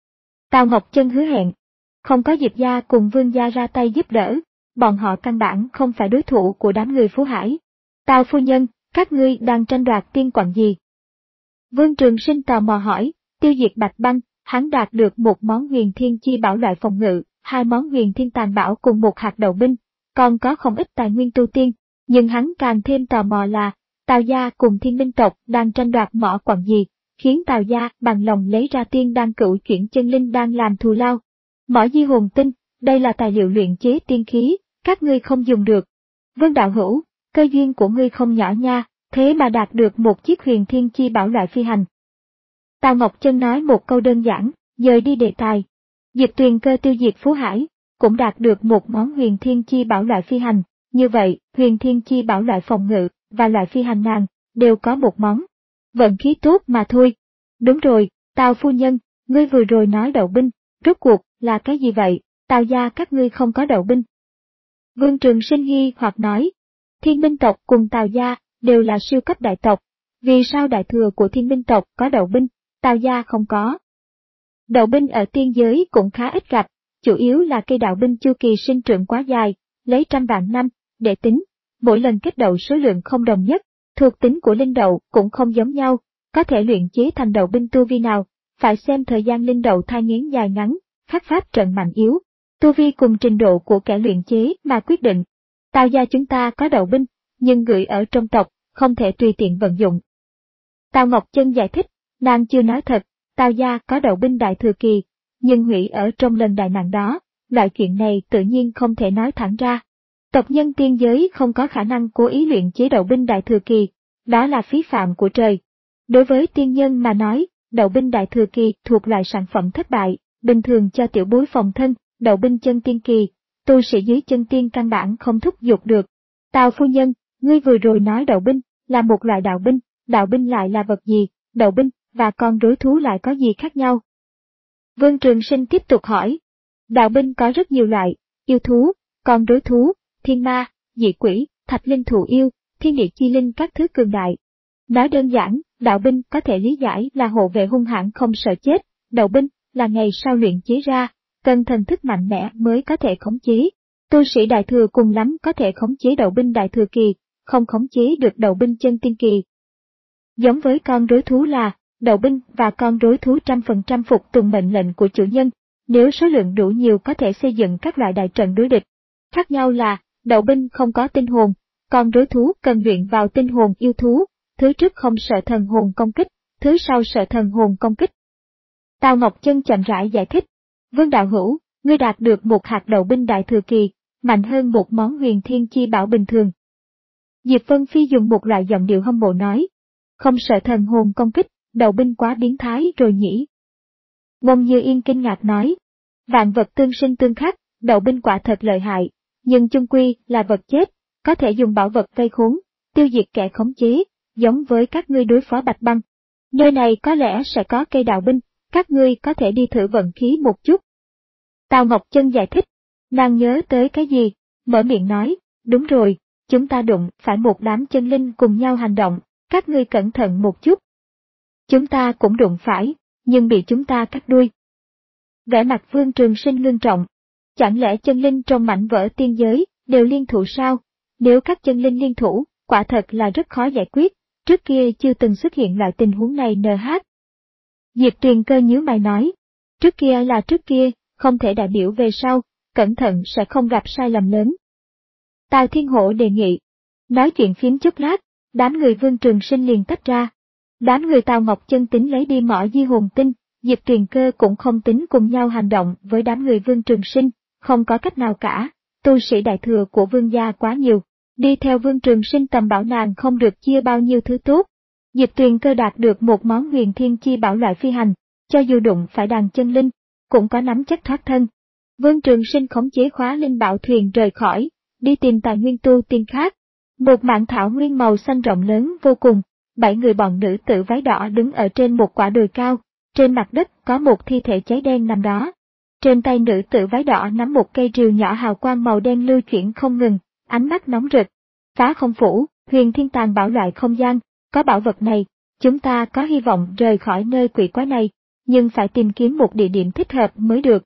Tào Ngọc Chân hứa hẹn, không có Diệp gia cùng Vương gia ra tay giúp đỡ, bọn họ căn bản không phải đối thủ của đám người Phú Hải. Tào phu nhân, các ngươi đang tranh đoạt tiên quặng gì? Vương Trường Sinh tò mò hỏi, tiêu diệt Bạch Băng, hắn đạt được một món huyền thiên chi bảo loại phòng ngự, hai món huyền thiên tàn bảo cùng một hạt đậu binh, còn có không ít tài nguyên tu tiên, nhưng hắn càng thêm tò mò là, Tào gia cùng Thiên Minh tộc đang tranh đoạt mỏ quặng gì, khiến Tào gia bằng lòng lấy ra tiên đan cửu chuyển chân linh đang làm thù lao. Mỏ di hồn tinh, đây là tài liệu luyện chế tiên khí, các ngươi không dùng được. Vương đạo hữu, cơ duyên của ngươi không nhỏ nha, thế mà đạt được một chiếc huyền thiên chi bảo loại phi hành. Tào Ngọc Chân nói một câu đơn giản, dời đi đề tài. Diệp Tuyền Cơ tiêu diệt Phú Hải, cũng đạt được một món huyền thiên chi bảo loại phi hành, như vậy, huyền thiên chi bảo loại phòng ngự, và loại phi hành nàng, đều có một món. Vận khí tốt mà thôi. Đúng rồi, Tào phu nhân, ngươi vừa rồi nói đậu binh, rốt cuộc là cái gì vậy? Tào gia các ngươi không có đậu binh. Vương Trường Sinh nghi hoặc nói, Thiên Minh tộc cùng Tào gia đều là siêu cấp đại tộc, vì sao đại thừa của Thiên Minh tộc có đậu binh, Tào gia không có? Đậu binh ở tiên giới cũng khá ít gặp, chủ yếu là cây đạo binh chu kỳ sinh trưởng quá dài, lấy trăm vạn năm để tính, mỗi lần kết đậu số lượng không đồng nhất, thuộc tính của linh đậu cũng không giống nhau, có thể luyện chế thành đậu binh tu vi nào, phải xem thời gian linh đậu thai nghén dài ngắn, khắc pháp trận mạnh yếu, tu vi cùng trình độ của kẻ luyện chế mà quyết định. Tào gia chúng ta có đậu binh, nhưng gửi ở trong tộc, không thể tùy tiện vận dụng. Tào Ngọc Chân giải thích, nàng chưa nói thật, Tào gia có đậu binh đại thừa kỳ, nhưng hủy ở trong lần đại nạn đó, loại chuyện này tự nhiên không thể nói thẳng ra. Tộc nhân tiên giới không có khả năng cố ý luyện chế đậu binh đại thừa kỳ, đó là phí phạm của trời. Đối với tiên nhân mà nói, đậu binh đại thừa kỳ thuộc loại sản phẩm thất bại, bình thường cho tiểu bối phòng thân, đậu binh chân tiên kỳ, tu sĩ dưới chân tiên căn bản không thúc giục được. Tào phu nhân, ngươi vừa rồi nói đậu binh là một loại đạo binh, đạo binh lại là vật gì, đậu binh và con rối thú lại có gì khác nhau? Vương Trường Sinh tiếp tục hỏi. Đạo binh có rất nhiều loại, yêu thú, con rối thú, thiên ma, dị quỷ, thạch linh thụ yêu, thiên địa chi linh các thứ cường đại. Nói đơn giản, đạo binh có thể lý giải là hộ vệ hung hãn không sợ chết, đậu binh là ngày sau luyện chế ra, cần thần thức mạnh mẽ mới có thể khống chế. Tu sĩ đại thừa cùng lắm có thể khống chế đậu binh đại thừa kỳ, không khống chế được đậu binh chân tiên kỳ. Giống với con rối thú là, đậu binh và con rối thú trăm phần trăm phục tùng mệnh lệnh của chủ nhân, nếu số lượng đủ nhiều có thể xây dựng các loại đại trận đối địch. Khác nhau là, đậu binh không có tinh hồn, con rối thú cần luyện vào tinh hồn yêu thú, thứ trước không sợ thần hồn công kích, thứ sau sợ thần hồn công kích. Tào Ngọc Chân chậm rãi giải thích, Vương đạo hữu, ngươi đạt được một hạt đậu binh đại thừa kỳ, mạnh hơn một món huyền thiên chi bảo bình thường. Diệp Vân Phi dùng một loại giọng điệu hâm mộ nói, không sợ thần hồn công kích, đậu binh quá biến thái rồi nhỉ. Mông Như Yên kinh ngạc nói, vạn vật tương sinh tương khắc, đậu binh quả thật lợi hại, nhưng chung quy là vật chết, có thể dùng bảo vật vây khốn, tiêu diệt kẻ khống chế, giống với các ngươi đối phó Bạch Băng. Nơi này có lẽ sẽ có cây đạo binh, các ngươi có thể đi thử vận khí một chút. Tào Ngọc Chân giải thích, nàng nhớ tới cái gì, mở miệng nói, đúng rồi, chúng ta đụng phải một đám chân linh cùng nhau hành động, các ngươi cẩn thận một chút. Chúng ta cũng đụng phải, nhưng bị chúng ta cắt đuôi. Vẻ mặt Vương Trường Sinh ngưng trọng, chẳng lẽ chân linh trong mảnh vỡ tiên giới đều liên thủ sao? Nếu các chân linh liên thủ, quả thật là rất khó giải quyết, trước kia chưa từng xuất hiện loại tình huống này nờ hát. Diệp Tuyền Cơ nhíu mày nói, trước kia là trước kia, không thể đại biểu về sau, cẩn thận sẽ không gặp sai lầm lớn. Tào Thiên Hổ đề nghị, nói chuyện phím chút lát, đám người Vương Trường Sinh liền tách ra. Đám người Tào Ngọc Chân tính lấy đi mỏ di hồn tinh, Diệp Tuyền Cơ cũng không tính cùng nhau hành động với đám người Vương Trường Sinh, không có cách nào cả, tu sĩ đại thừa của Vương gia quá nhiều, đi theo Vương Trường Sinh tầm bảo nàng không được chia bao nhiêu thứ tốt. Diệp Tuyền Cơ đạt được một món huyền thiên chi bảo loại phi hành, cho dù đụng phải đàn chân linh, cũng có nắm chắc thoát thân. Vương Trường Sinh khống chế khóa linh bảo thuyền rời khỏi, đi tìm tài nguyên tu tiên khác. Một mảng thảo nguyên màu xanh rộng lớn vô cùng, bảy người bọn nữ tử váy đỏ đứng ở trên một quả đồi cao, trên mặt đất có một thi thể cháy đen nằm đó. Trên tay nữ tử váy đỏ nắm một cây rìu nhỏ hào quang màu đen lưu chuyển không ngừng, ánh mắt nóng rực. Phá không phủ, huyền thiên tàng bảo loại không gian, có bảo vật này, chúng ta có hy vọng rời khỏi nơi quỷ quái này, nhưng phải tìm kiếm một địa điểm thích hợp mới được.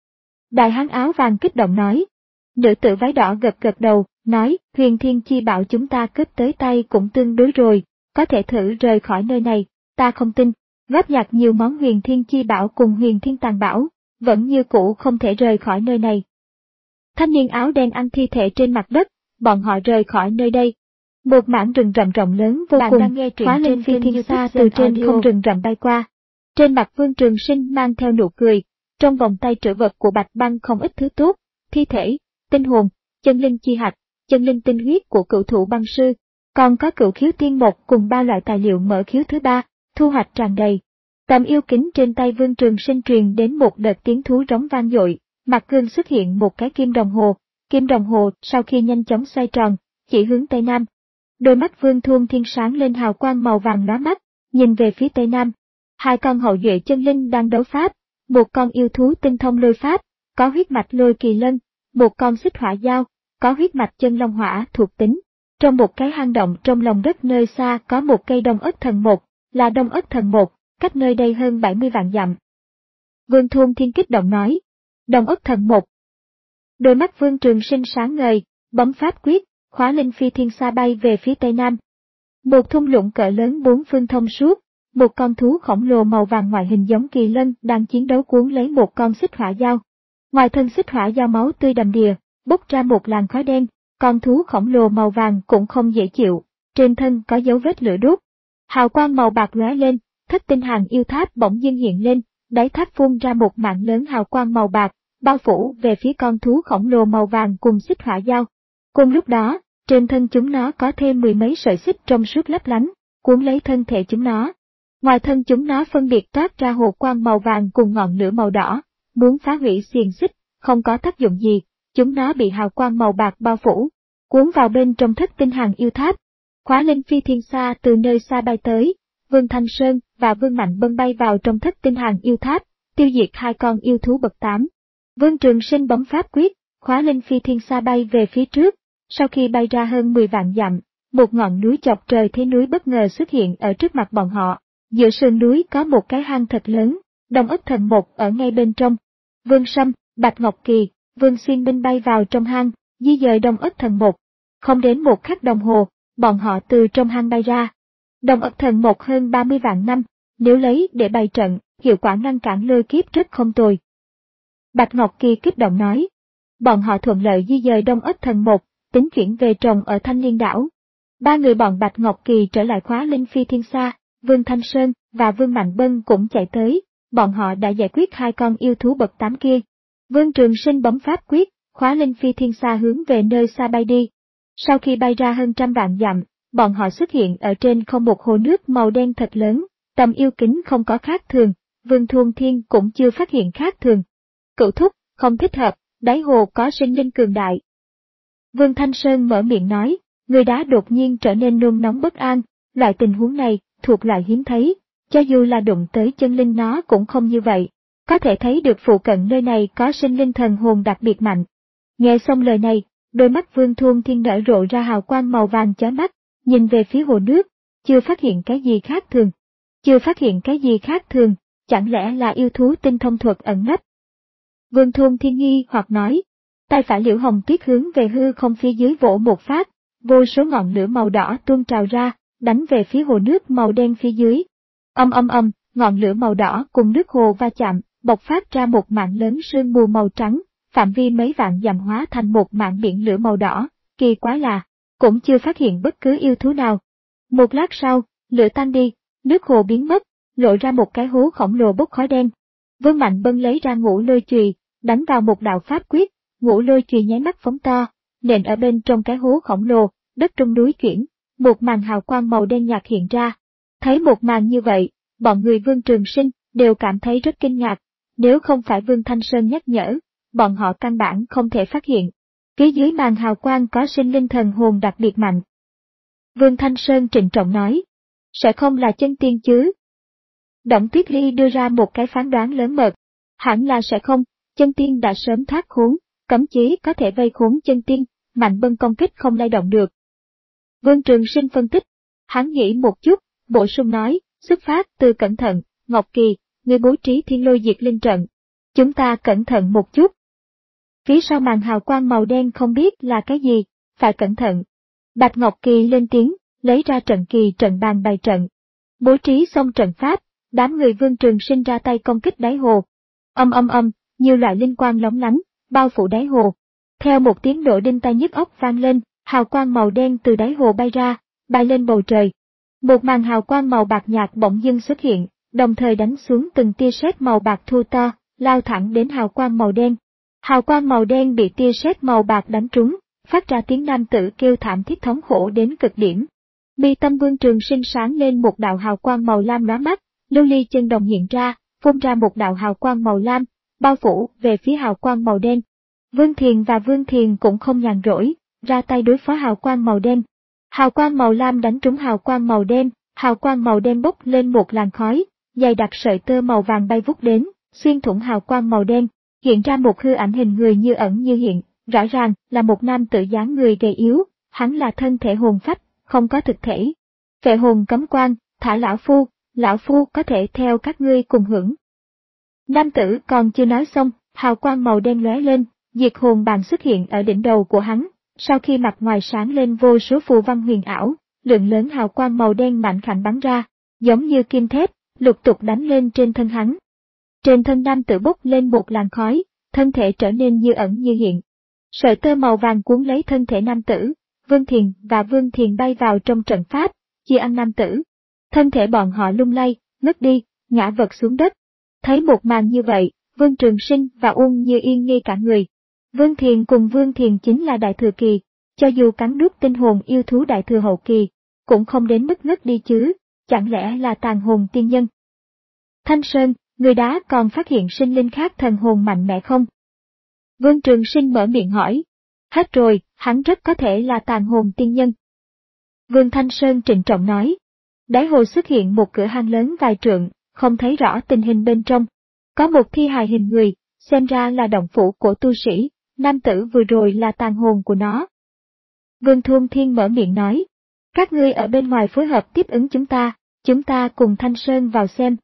Đại hán áo vàng kích động nói. Nữ tử váy đỏ gật gật đầu, nói, huyền thiên chi bảo chúng ta cướp tới tay cũng tương đối rồi, có thể thử rời khỏi nơi này, ta không tin, góp nhặt nhiều món huyền thiên chi bảo cùng huyền thiên tàng bảo, vẫn như cũ không thể rời khỏi nơi này. Thanh niên áo đen ăn thi thể trên mặt đất, bọn họ rời khỏi nơi đây. Một mảng rừng rậm rộng lớn vô Bạn cùng, đang nghe truyện khóa lên trên phi kênh thiên YouTube xa Zen từ trên Audio. không rừng rậm bay qua. Trên mặt Vương Trường Sinh mang theo nụ cười, trong vòng tay trữ vật của Bạch Băng không ít thứ tốt, thi thể, tinh hồn, chân linh chi hạch, chân linh tinh huyết của cửu thụ băng sư, còn có cửu khiếu tiên một cùng ba loại tài liệu mở khiếu thứ ba, thu hoạch tràn đầy. Tầm yêu kính trên tay Vương Trường Sinh truyền đến một đợt tiếng thú rống vang dội, mặt gương xuất hiện một cái kim đồng hồ, kim đồng hồ sau khi nhanh chóng xoay tròn, chỉ hướng tây nam. Đôi mắt Vương Thuôn Thiên sáng lên hào quang màu vàng lóa mắt, nhìn về phía tây nam. Hai con hậu duệ chân linh đang đấu pháp, một con yêu thú tinh thông lôi pháp, có huyết mạch lôi kỳ lân, một con xích hỏa dao, có huyết mạch chân long hỏa thuộc tính. Trong một cái hang động trong lòng đất nơi xa có một cây đông ất thần một, là đông ất thần một, cách nơi đây hơn bảy mươi vạn dặm. Vương Thuôn Thiên kích động nói, đông ất thần một. Đôi mắt Vương Trường Sinh sáng ngời, bấm pháp quyết, khóa linh phi thiên xa bay về phía tây nam. Một thung lũng cỡ lớn bốn phương thông suốt, một con thú khổng lồ màu vàng ngoại hình giống kỳ lân đang chiến đấu cuốn lấy một con xích hỏa dao. Ngoài thân xích hỏa dao máu tươi đầm đìa, bốc ra một làn khói đen, con thú khổng lồ màu vàng cũng không dễ chịu, trên thân có dấu vết lửa đốt. Hào quang màu bạc lóe lên, thất tinh hàng yêu tháp bỗng dưng hiện lên, đáy tháp phun ra một mảng lớn hào quang màu bạc, bao phủ về phía con thú khổng lồ màu vàng cùng xích hỏa dao. Cùng lúc đó, trên thân chúng nó có thêm mười mấy sợi xích trong suốt lấp lánh, cuốn lấy thân thể chúng nó. Ngoài thân chúng nó phân biệt toát ra hồ quang màu vàng cùng ngọn lửa màu đỏ, muốn phá hủy xiềng xích, không có tác dụng gì, chúng nó bị hào quang màu bạc bao phủ, cuốn vào bên trong thất tinh hàng yêu tháp. Khóa linh phi thiên xa từ nơi xa bay tới, Vương Thanh Sơn và Vương Mạnh Bân bay vào trong thất tinh hàng yêu tháp, tiêu diệt hai con yêu thú bậc tám. Vương Trường Sinh bấm pháp quyết, khóa linh phi thiên xa bay về phía trước, sau khi bay ra hơn mười vạn dặm, một ngọn núi chọc trời thế núi bất ngờ xuất hiện ở trước mặt bọn họ. Giữa sườn núi có một cái hang thật lớn, đông ất thần một ở ngay bên trong. Vương Sâm, Bạch Ngọc Kỳ, Vương Xuyên Minh bay vào trong hang, di dời đông ất thần một. Không đến một khắc đồng hồ, bọn họ từ trong hang bay ra. Đông ất thần một hơn ba mươi vạn năm, nếu lấy để bày trận, hiệu quả ngăn cản lôi kiếp rất không tồi. Bạch Ngọc Kỳ kích động nói. Bọn họ thuận lợi di dời đông ất thần một, tính chuyển về trồng ở Thanh Liên đảo. Ba người bọn Bạch Ngọc Kỳ trở lại khóa linh phi thiên xa, Vương Thanh Sơn và Vương Mạnh Bân cũng chạy tới, bọn họ đã giải quyết hai con yêu thú bậc tám kia. Vương Trường Sinh bấm pháp quyết, khóa linh phi thiên xa hướng về nơi xa bay đi. Sau khi bay ra hơn trăm vạn dặm, bọn họ xuất hiện ở trên không một hồ nước màu đen thật lớn, tầm yêu kính không có khác thường, Vương Thuôn Thiên cũng chưa phát hiện khác thường. Cửu thúc, không thích hợp, đáy hồ có sinh linh cường đại. Vương Thanh Sơn mở miệng nói, người đá đột nhiên trở nên nôn nóng bất an, loại tình huống này thuộc loại hiếm thấy, cho dù là đụng tới chân linh nó cũng không như vậy, có thể thấy được phụ cận nơi này có sinh linh thần hồn đặc biệt mạnh. Nghe xong lời này, đôi mắt Vương Thuôn Thiên nở rộ ra hào quang màu vàng chói mắt, nhìn về phía hồ nước, chưa phát hiện cái gì khác thường. Chưa phát hiện cái gì khác thường, chẳng lẽ là yêu thú tinh thông thuật ẩn nấp? Vương Thuôn Thiên nghi hoặc nói, tay phải Liễu Hồng Tuyết hướng về hư không phía dưới vỗ một phát, vô số ngọn lửa màu đỏ tuôn trào ra, đánh về phía hồ nước màu đen phía dưới. Âm âm âm, ngọn lửa màu đỏ cùng nước hồ va chạm, bộc phát ra một mảng lớn sương mù màu trắng, phạm vi mấy vạn dặm hóa thành một mảng biển lửa màu đỏ, kỳ quái là, cũng chưa phát hiện bất cứ yêu thú nào. Một lát sau, lửa tan đi, nước hồ biến mất, lộ ra một cái hố khổng lồ bốc khói đen. Vương Mạnh Bân lấy ra ngũ lôi chùy, đánh vào một đạo pháp quyết, ngũ lôi chùy nháy mắt phóng to, nện ở bên trong cái hố khổng lồ, đất trong núi chuyển, một màn hào quang màu đen nhạt hiện ra. Thấy một màn như vậy, bọn người Vương Trường Sinh đều cảm thấy rất kinh ngạc, nếu không phải Vương Thanh Sơn nhắc nhở, bọn họ căn bản không thể phát hiện. Phía dưới màn hào quang có sinh linh thần hồn đặc biệt mạnh. Vương Thanh Sơn trịnh trọng nói, sẽ không là chân tiên chứ? Đổng Tuyết Ly đưa ra một cái phán đoán lớn mật, hẳn là sẽ không, chân tiên đã sớm thoát khốn, cấm chí có thể vây khốn chân tiên, Mạnh Bân công kích không lay động được. Vương Trường Sinh phân tích, hắn nghĩ một chút, bổ sung nói, xuất phát từ cẩn thận, Ngọc Kỳ, người bố trí thiên lôi diệt linh trận. Chúng ta cẩn thận một chút. Phía sau màn hào quang màu đen không biết là cái gì, phải cẩn thận. Bạch Ngọc Kỳ lên tiếng, lấy ra trận kỳ trận bàn bày trận. Bố trí xong trận pháp, đám người Vương Trường Sinh ra tay công kích đáy hồ. Âm âm âm, nhiều loại linh quang lóng lánh, bao phủ đáy hồ. Theo một tiếng nổ đinh tai nhức óc vang lên, hào quang màu đen từ đáy hồ bay ra, bay lên bầu trời. Một màn hào quang màu bạc nhạt bỗng dưng xuất hiện, đồng thời đánh xuống từng tia sét màu bạc thô to, lao thẳng đến hào quang màu đen. Hào quang màu đen bị tia sét màu bạc đánh trúng, phát ra tiếng nam tử kêu thảm thiết thống khổ đến cực điểm. Mi tâm Vương Trường Sinh sáng lên một đạo hào quang màu lam lóa mắt, lưu ly chân đồng hiện ra, phun ra một đạo hào quang màu lam, bao phủ về phía hào quang màu đen. Vương Thiền và Vương Thiền cũng không nhàn rỗi, ra tay đối phó hào quang màu đen. Hào quang màu lam đánh trúng hào quang màu đen, hào quang màu đen bốc lên một làn khói, dày đặc sợi tơ màu vàng bay vút đến, xuyên thủng hào quang màu đen, hiện ra một hư ảnh hình người như ẩn như hiện, rõ ràng là một nam tử dáng người gầy yếu, hắn là thân thể hồn phách, không có thực thể. Phệ hồn cấm quan, thả lão phu, lão phu có thể theo các ngươi cùng hưởng. Nam tử còn chưa nói xong, hào quang màu đen lóe lên, diệt hồn bàn xuất hiện ở đỉnh đầu của hắn, sau khi mặt ngoài sáng lên vô số phù văn huyền ảo, lượng lớn hào quang màu đen mạnh khảnh bắn ra, giống như kim thép, lục tục đánh lên trên thân hắn. Trên thân nam tử bốc lên một làn khói, thân thể trở nên như ẩn như hiện. Sợi tơ màu vàng cuốn lấy thân thể nam tử, Vương Thiền và Vương Thiền bay vào trong trận pháp, chia ăn nam tử. Thân thể bọn họ lung lay, ngất đi, ngã vật xuống đất. Thấy một màn như vậy, Vương Trường Sinh và Uông Như Yên ngây cả người. Vương Thiền cùng Vương Thiền chính là đại thừa kỳ, cho dù cắn nuốt tinh hồn yêu thú đại thừa hậu kỳ, cũng không đến mức ngất đi chứ, chẳng lẽ là tàn hồn tiên nhân. Thanh Sơn, người đá còn phát hiện sinh linh khác thần hồn mạnh mẽ không? Vương Trường Sinh mở miệng hỏi. Hết rồi, hắn rất có thể là tàn hồn tiên nhân. Vương Thanh Sơn trịnh trọng nói. Đáy hồ xuất hiện một cửa hang lớn vài trượng, không thấy rõ tình hình bên trong. Có một thi hài hình người, xem ra là động phủ của tu sĩ, nam tử vừa rồi là tàn hồn của nó. Vương Thôn Thiên mở miệng nói. Các ngươi ở bên ngoài phối hợp tiếp ứng chúng ta, chúng ta cùng Thanh Sơn vào xem.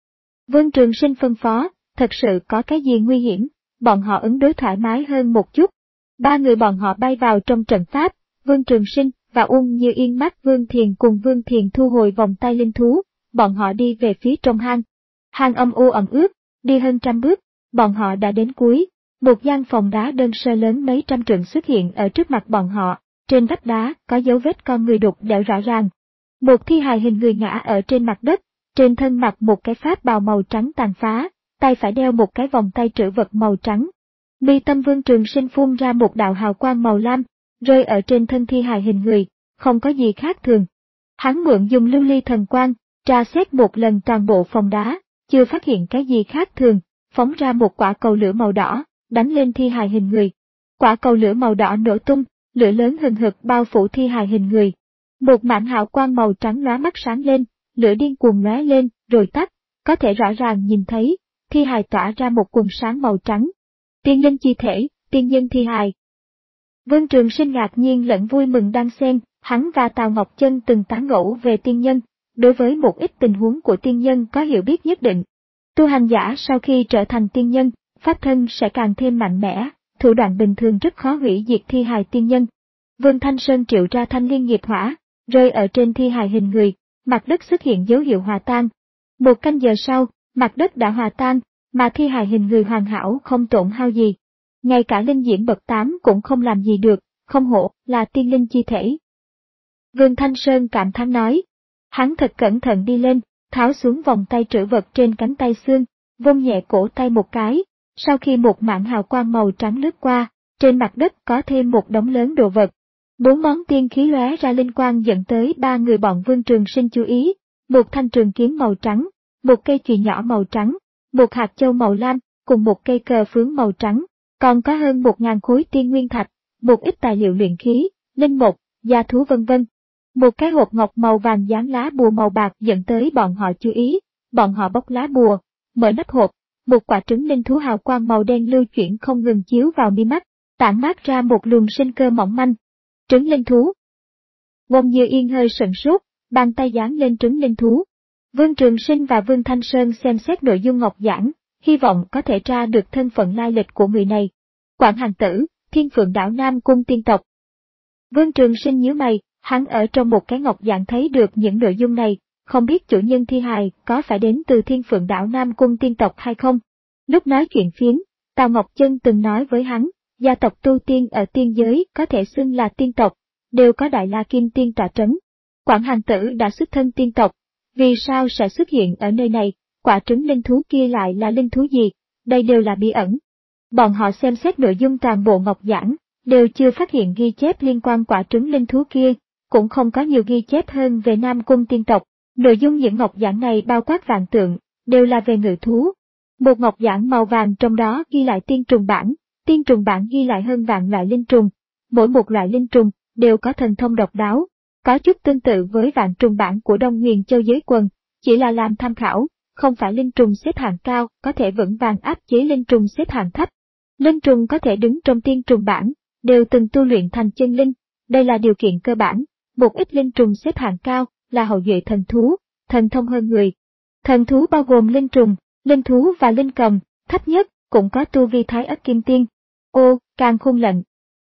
Vương Trường Sinh phân phó, thật sự có cái gì nguy hiểm, bọn họ ứng đối thoải mái hơn một chút. Ba người bọn họ bay vào trong trận pháp, Vương Trường Sinh và Uông Như Yên mắt Vương Thiền cùng Vương Thiền thu hồi vòng tay linh thú, bọn họ đi về phía trong hang. Hang âm u ẩm ướt, đi hơn trăm bước, bọn họ đã đến cuối. Một gian phòng đá đơn sơ lớn mấy trăm trượng xuất hiện ở trước mặt bọn họ, trên vách đá có dấu vết con người đục đẽo rõ ràng. Một thi hài hình người ngã ở trên mặt đất, trên thân mặc một cái pháp bào màu trắng tàn phá, tay phải đeo một cái vòng tay trữ vật màu trắng. Mi tâm Vương Trường Sinh phun ra một đạo hào quang màu lam, rơi ở trên thân thi hài hình người, không có gì khác thường. Hắn mượn dùng lưu ly thần quang, tra xét một lần toàn bộ phòng đá, chưa phát hiện cái gì khác thường, phóng ra một quả cầu lửa màu đỏ, đánh lên thi hài hình người. Quả cầu lửa màu đỏ nổ tung, lửa lớn hừng hực bao phủ thi hài hình người. Một mảng hào quang màu trắng lóa mắt sáng lên, lửa điên cuồng lóe lên, rồi tắt, có thể rõ ràng nhìn thấy, thi hài tỏa ra một quần sáng màu trắng. Tiên nhân chi thể, tiên nhân thi hài. Vương Trường Sinh ngạc nhiên lẫn vui mừng đan xen, hắn và Tào Ngọc Chân từng tán gẫu về tiên nhân, đối với một ít tình huống của tiên nhân có hiểu biết nhất định. Tu hành giả sau khi trở thành tiên nhân, pháp thân sẽ càng thêm mạnh mẽ, thủ đoạn bình thường rất khó hủy diệt thi hài tiên nhân. Vương Thanh Sơn triệu ra thanh liên nghiệp hỏa, rơi ở trên thi hài hình người, mặt đất xuất hiện dấu hiệu hòa tan. Một canh giờ sau, mặt đất đã hòa tan, mà thi hài hình người hoàn hảo không tổn hao gì. Ngay cả linh diễm bậc tám cũng không làm gì được, không hổ là tiên linh chi thể. Vương Thanh Sơn cảm thán nói. Hắn thật cẩn thận đi lên, tháo xuống vòng tay trữ vật trên cánh tay xương, vung nhẹ cổ tay một cái, sau khi một mảng hào quang màu trắng lướt qua, trên mặt đất có thêm một đống lớn đồ vật. Bốn món tiên khí lóe ra linh quang dẫn tới ba người bọn Vương Trường Sinh chú ý, một thanh trường kiếm màu trắng, một cây chùy nhỏ màu trắng, một hạt châu màu lam, cùng một cây cờ phướng màu trắng, còn có hơn một ngàn khối tiên nguyên thạch, một ít tài liệu luyện khí, linh mục, gia thú vân vân. Một cái hộp ngọc màu vàng dán lá bùa màu bạc dẫn tới bọn họ chú ý, bọn họ bóc lá bùa, mở nắp hộp, một quả trứng linh thú hào quang màu đen lưu chuyển không ngừng chiếu vào mi mắt, tản mát ra một luồng sinh cơ mỏng manh. Trứng linh thú. Uông Như Yên hơi sững sốt, bàn tay dán lên trứng linh thú. Vương Trường Sinh và Vương Thanh Sơn xem xét nội dung ngọc giảng, hy vọng có thể tra được thân phận lai lịch của người này. Quảng Hành Tử, Thiên Phượng Đảo Nam Cung tiên tộc. Vương Trường Sinh nhíu mày, hắn ở trong một cái ngọc giảng thấy được những nội dung này, không biết chủ nhân thi hài có phải đến từ Thiên Phượng Đảo Nam Cung tiên tộc hay không. Lúc nói chuyện phiếm, Tào Ngọc Chân từng nói với hắn, gia tộc tu tiên ở tiên giới có thể xưng là tiên tộc, đều có Đại La Kim Tiên tọa trấn. Quảng Hàn Tử đã xuất thân tiên tộc, vì sao sẽ xuất hiện ở nơi này, quả trứng linh thú kia lại là linh thú gì, đây đều là bí ẩn. Bọn họ xem xét nội dung toàn bộ ngọc giảng, đều chưa phát hiện ghi chép liên quan quả trứng linh thú kia, cũng không có nhiều ghi chép hơn về Nam Cung tiên tộc. Nội dung những ngọc giảng này bao quát vạn tượng, đều là về ngự thú. Một ngọc giảng màu vàng trong đó ghi lại tiên trùng bản, tiên trùng bản ghi lại hơn vạn loại linh trùng. Mỗi một loại linh trùng đều có thần thông độc đáo, có chút tương tự với vạn trùng bản của Đông Huyền Châu Giới Quần, chỉ là làm tham khảo, không phải linh trùng xếp hạng cao có thể vững vàng áp chế linh trùng xếp hạng thấp. Linh trùng có thể đứng trong tiên trùng bản, đều từng tu luyện thành chân linh, đây là điều kiện cơ bản. Một ít linh trùng xếp hạng cao là hậu duệ thần thú, thần thông hơn người. Thần thú bao gồm linh trùng, linh thú và linh cầm, thấp nhất cũng có tu vi thái ất kim tiên. Ô, Càn Khôn lệnh.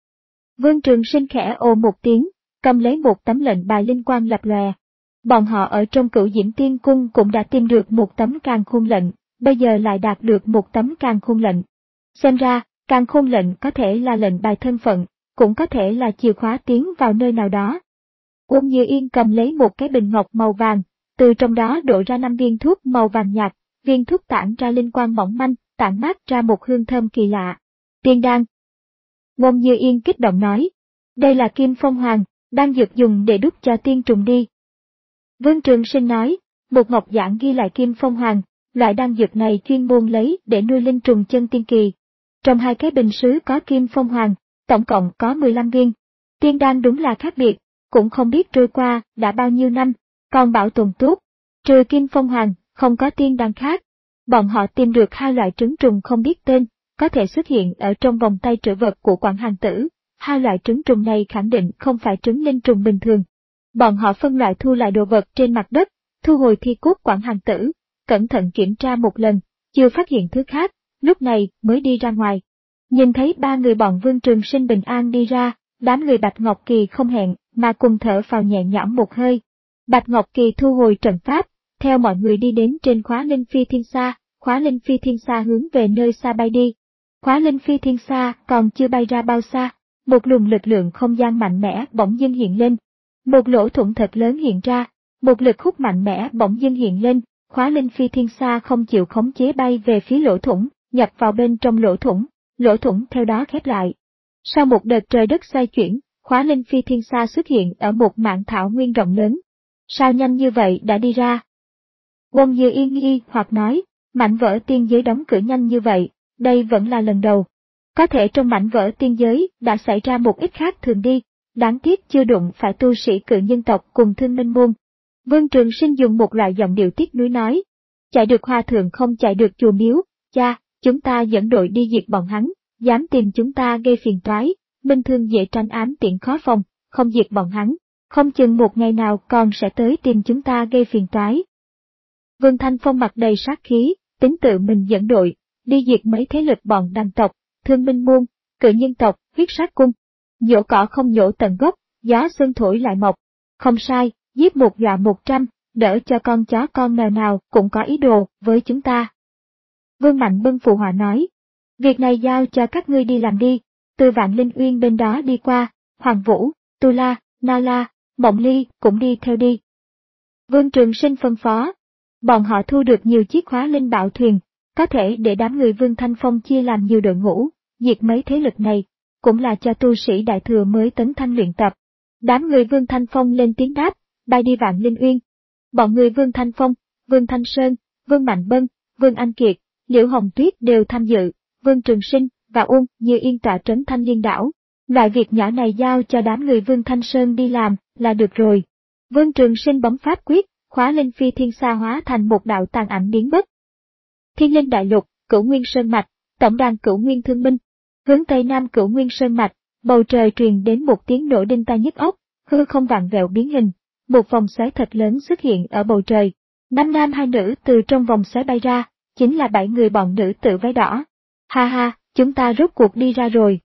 Vương Trường Sinh khẽ ồ một tiếng, cầm lấy một tấm lệnh bài linh quang lập lòe. Bọn họ ở trong Cửu Diễm Tiên Cung cũng đã tìm được một tấm Càn Khôn lệnh, bây giờ lại đạt được một tấm Càn Khôn lệnh. Xem ra, Càn Khôn lệnh có thể là lệnh bài thân phận, cũng có thể là chìa khóa tiến vào nơi nào đó. Uông Như Yên cầm lấy một cái bình ngọc màu vàng, từ trong đó đổ ra năm viên thuốc màu vàng nhạt, viên thuốc tản ra linh quang mỏng manh, tản mát ra một hương thơm kỳ lạ. Tiên đan. Uông Như Yên kích động nói, đây là Kim Phong Hoàng, đang dược dùng để đút cho tiên trùng đi. Vương Trường Sinh nói, một ngọc giảng ghi lại Kim Phong Hoàng, loại đan dược này chuyên môn lấy để nuôi linh trùng chân tiên kỳ. Trong hai cái bình sứ có Kim Phong Hoàng, tổng cộng có mười lăm viên. Tiên đan đúng là khác biệt, cũng không biết trôi qua đã bao nhiêu năm, còn bảo tồn tốt. Trừ Kim Phong Hoàng, không có tiên đan khác. Bọn họ tìm được hai loại trứng trùng không biết tên, có thể xuất hiện ở trong vòng tay trữ vật của Quảng Hàn Tử. Hai loại trứng trùng này khẳng định không phải trứng linh trùng bình thường. Bọn họ phân loại thu lại đồ vật trên mặt đất, thu hồi thi cốt Quảng Hàn Tử, cẩn thận kiểm tra một lần, chưa phát hiện thứ khác, lúc này mới đi ra ngoài. Nhìn thấy ba người bọn Vương Trường Sinh bình an đi ra, đám người Bạch Ngọc Kỳ không hẹn mà cùng thở phào nhẹ nhõm một hơi. Bạch Ngọc Kỳ thu hồi trận pháp, theo mọi người đi đến trên khóa linh phi thiên xa, khóa linh phi thiên xa hướng về nơi xa bay đi. Khóa linh phi thiên xa còn chưa bay ra bao xa, một luồng lực lượng không gian mạnh mẽ bỗng dưng hiện lên. Một lỗ thủng thật lớn hiện ra, một lực hút mạnh mẽ bỗng dưng hiện lên, khóa linh phi thiên xa không chịu khống chế bay về phía lỗ thủng, nhập vào bên trong lỗ thủng, lỗ thủng theo đó khép lại. Sau một đợt trời đất xoay chuyển, khóa linh phi thiên xa xuất hiện ở một mạn thảo nguyên rộng lớn. Sao nhanh như vậy đã đi ra? Uông Như Yên nghi hoặc nói, mảnh vỡ tiên giới đóng cửa nhanh như vậy, đây vẫn là lần đầu. Có thể trong mảnh vỡ tiên giới đã xảy ra một ít khác thường đi, đáng tiếc chưa đụng phải tu sĩ cự nhân tộc cùng Thương Minh môn. Vương Trường Sinh dùng một loại giọng điệu tiếc nuối nói, chạy được hòa thượng không chạy được chùa miếu, cha, chúng ta dẫn đội đi diệt bọn hắn, dám tìm chúng ta gây phiền toái, minh thương dễ tránh ám tiện khó phòng, không diệt bọn hắn, không chừng một ngày nào còn sẽ tới tìm chúng ta gây phiền toái. Vương Thanh Phong mặt đầy sát khí, tính tự mình dẫn đội, đi diệt mấy thế lực bọn đàn tộc, Thương Minh môn, cự nhân tộc, huyết sát cung. Nhổ cỏ không nhổ tận gốc, gió xuân thổi lại mọc. Không sai, giết một dọa một trăm, đỡ cho con chó con nào nào cũng có ý đồ với chúng ta. Vương Mạnh Bân phụ họa nói, việc này giao cho các ngươi đi làm đi, từ Vạn Linh Uyên bên đó đi qua, Hoàng Vũ, Tu La, Na La, Mộng Ly cũng đi theo đi. Vương Trường Sinh phân phó, bọn họ thu được nhiều chiếc khóa linh bảo thuyền, có thể để đám người Vương Thanh Phong chia làm nhiều đội ngũ, diệt mấy thế lực này, cũng là cho tu sĩ đại thừa mới tấn thanh luyện tập. Đám người Vương Thanh Phong lên tiếng đáp, bay đi Vạn Linh Uyên. Bọn người Vương Thanh Phong, Vương Thanh Sơn, Vương Mạnh Bân, Vương Anh Kiệt, Liễu Hồng Tuyết đều tham dự, Vương Trường Sinh và Uông Như Yên tọa trấn Thanh Liên đảo. Loại việc nhỏ này giao cho đám người Vương Thanh Sơn đi làm là được rồi. Vương Trường Sinh bấm pháp quyết, khóa linh phi thiên sa hóa thành một đạo tàn ảnh biến mất. Thiên Linh Đại Lục, Cửu Nguyên Sơn Mạch, tổng đàn Cửu Nguyên Thương Minh. Hướng Tây Nam Cửu Nguyên Sơn Mạch, bầu trời truyền đến một tiếng nổ đinh tai nhức óc, hư không vặn vẹo biến hình, một vòng xoáy thật lớn xuất hiện ở bầu trời. Năm nam hai nữ từ trong vòng xoáy bay ra, chính là bảy người bọn nữ tử váy đỏ. Ha ha, chúng ta rốt cuộc đi ra rồi.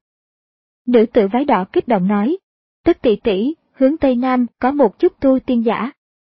Nữ tử váy đỏ kích động nói, tức tỷ tỷ, hướng Tây Nam có một chút tu tiên giả.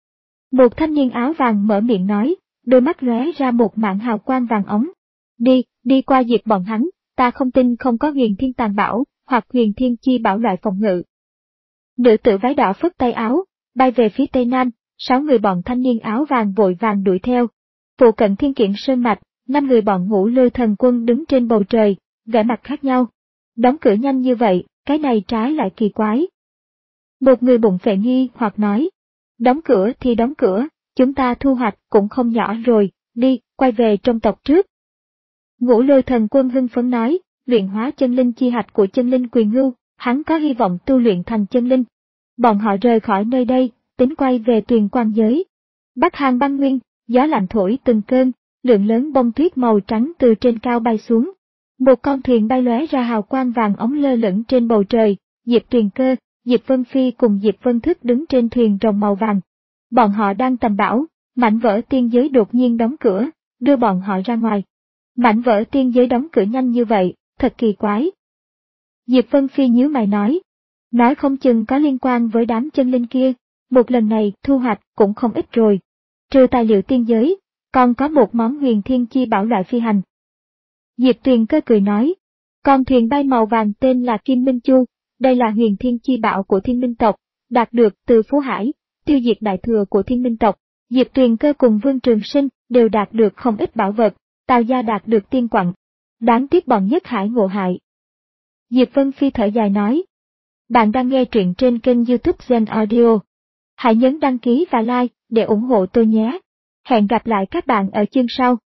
Một thanh niên áo vàng mở miệng nói, đôi mắt lóe ra một mảng hào quang vàng ống. Đi, đi qua diệt bọn hắn, ta không tin không có huyền thiên tàn bảo, hoặc huyền thiên chi bảo loại phòng ngự. Nữ tử váy đỏ phất tay áo, bay về phía tây nam, sáu người bọn thanh niên áo vàng vội vàng đuổi theo. Phụ cận Thiên Kiện Sơn Mạch, năm người bọn Ngũ Lôi Thần Quân đứng trên bầu trời, vẻ mặt khác nhau. Đóng cửa nhanh như vậy, cái này trái lại kỳ quái. Một người bụng phệ nghi hoặc nói, đóng cửa thì đóng cửa, chúng ta thu hoạch cũng không nhỏ rồi, đi, quay về trong tộc trước. Ngũ Lôi Thần Quân hưng phấn nói, luyện hóa chân linh chi hạch của chân linh Quyền Ngưu, hắn có hy vọng tu luyện thành chân linh. Bọn họ rời khỏi nơi đây, tính quay về Tuyền Quan giới. Bắc Hàng băng nguyên, gió lạnh thổi từng cơn, lượng lớn bông tuyết màu trắng từ trên cao bay xuống. Một con thuyền bay lóe ra hào quang vàng ống lơ lửng trên bầu trời, Diệp Tuyền Cơ, Diệp Vân Phi cùng Diệp Vân Thức đứng trên thuyền rồng màu vàng. Bọn họ đang tầm bảo, mảnh vỡ tiên giới đột nhiên đóng cửa, đưa bọn họ ra ngoài. Mảnh vỡ tiên giới đóng cửa nhanh như vậy, thật kỳ quái. Diệp Vân Phi nhíu mày nói, nói không chừng có liên quan với đám chân linh kia, một lần này thu hoạch cũng không ít rồi. Trừ tài liệu tiên giới, còn có một món huyền thiên chi bảo loại phi hành. Diệp Tuyền Cơ cười nói, con thuyền bay màu vàng tên là Kim Minh Chu, đây là huyền thiên chi bảo của Thiên Minh tộc, đạt được từ Phú Hải, tiêu diệt đại thừa của Thiên Minh tộc. Diệp Tuyền Cơ cùng Vương Trường Sinh đều đạt được không ít bảo vật, Tào gia đạt được tiên quặng. Đáng tiếc bọn Nhất Hải ngộ hại. Diệp Vân Phi thở dài nói, bạn đang nghe truyện trên kênh YouTube Gen Audio. Hãy nhấn đăng ký và like để ủng hộ tôi nhé. Hẹn gặp lại các bạn ở chương sau.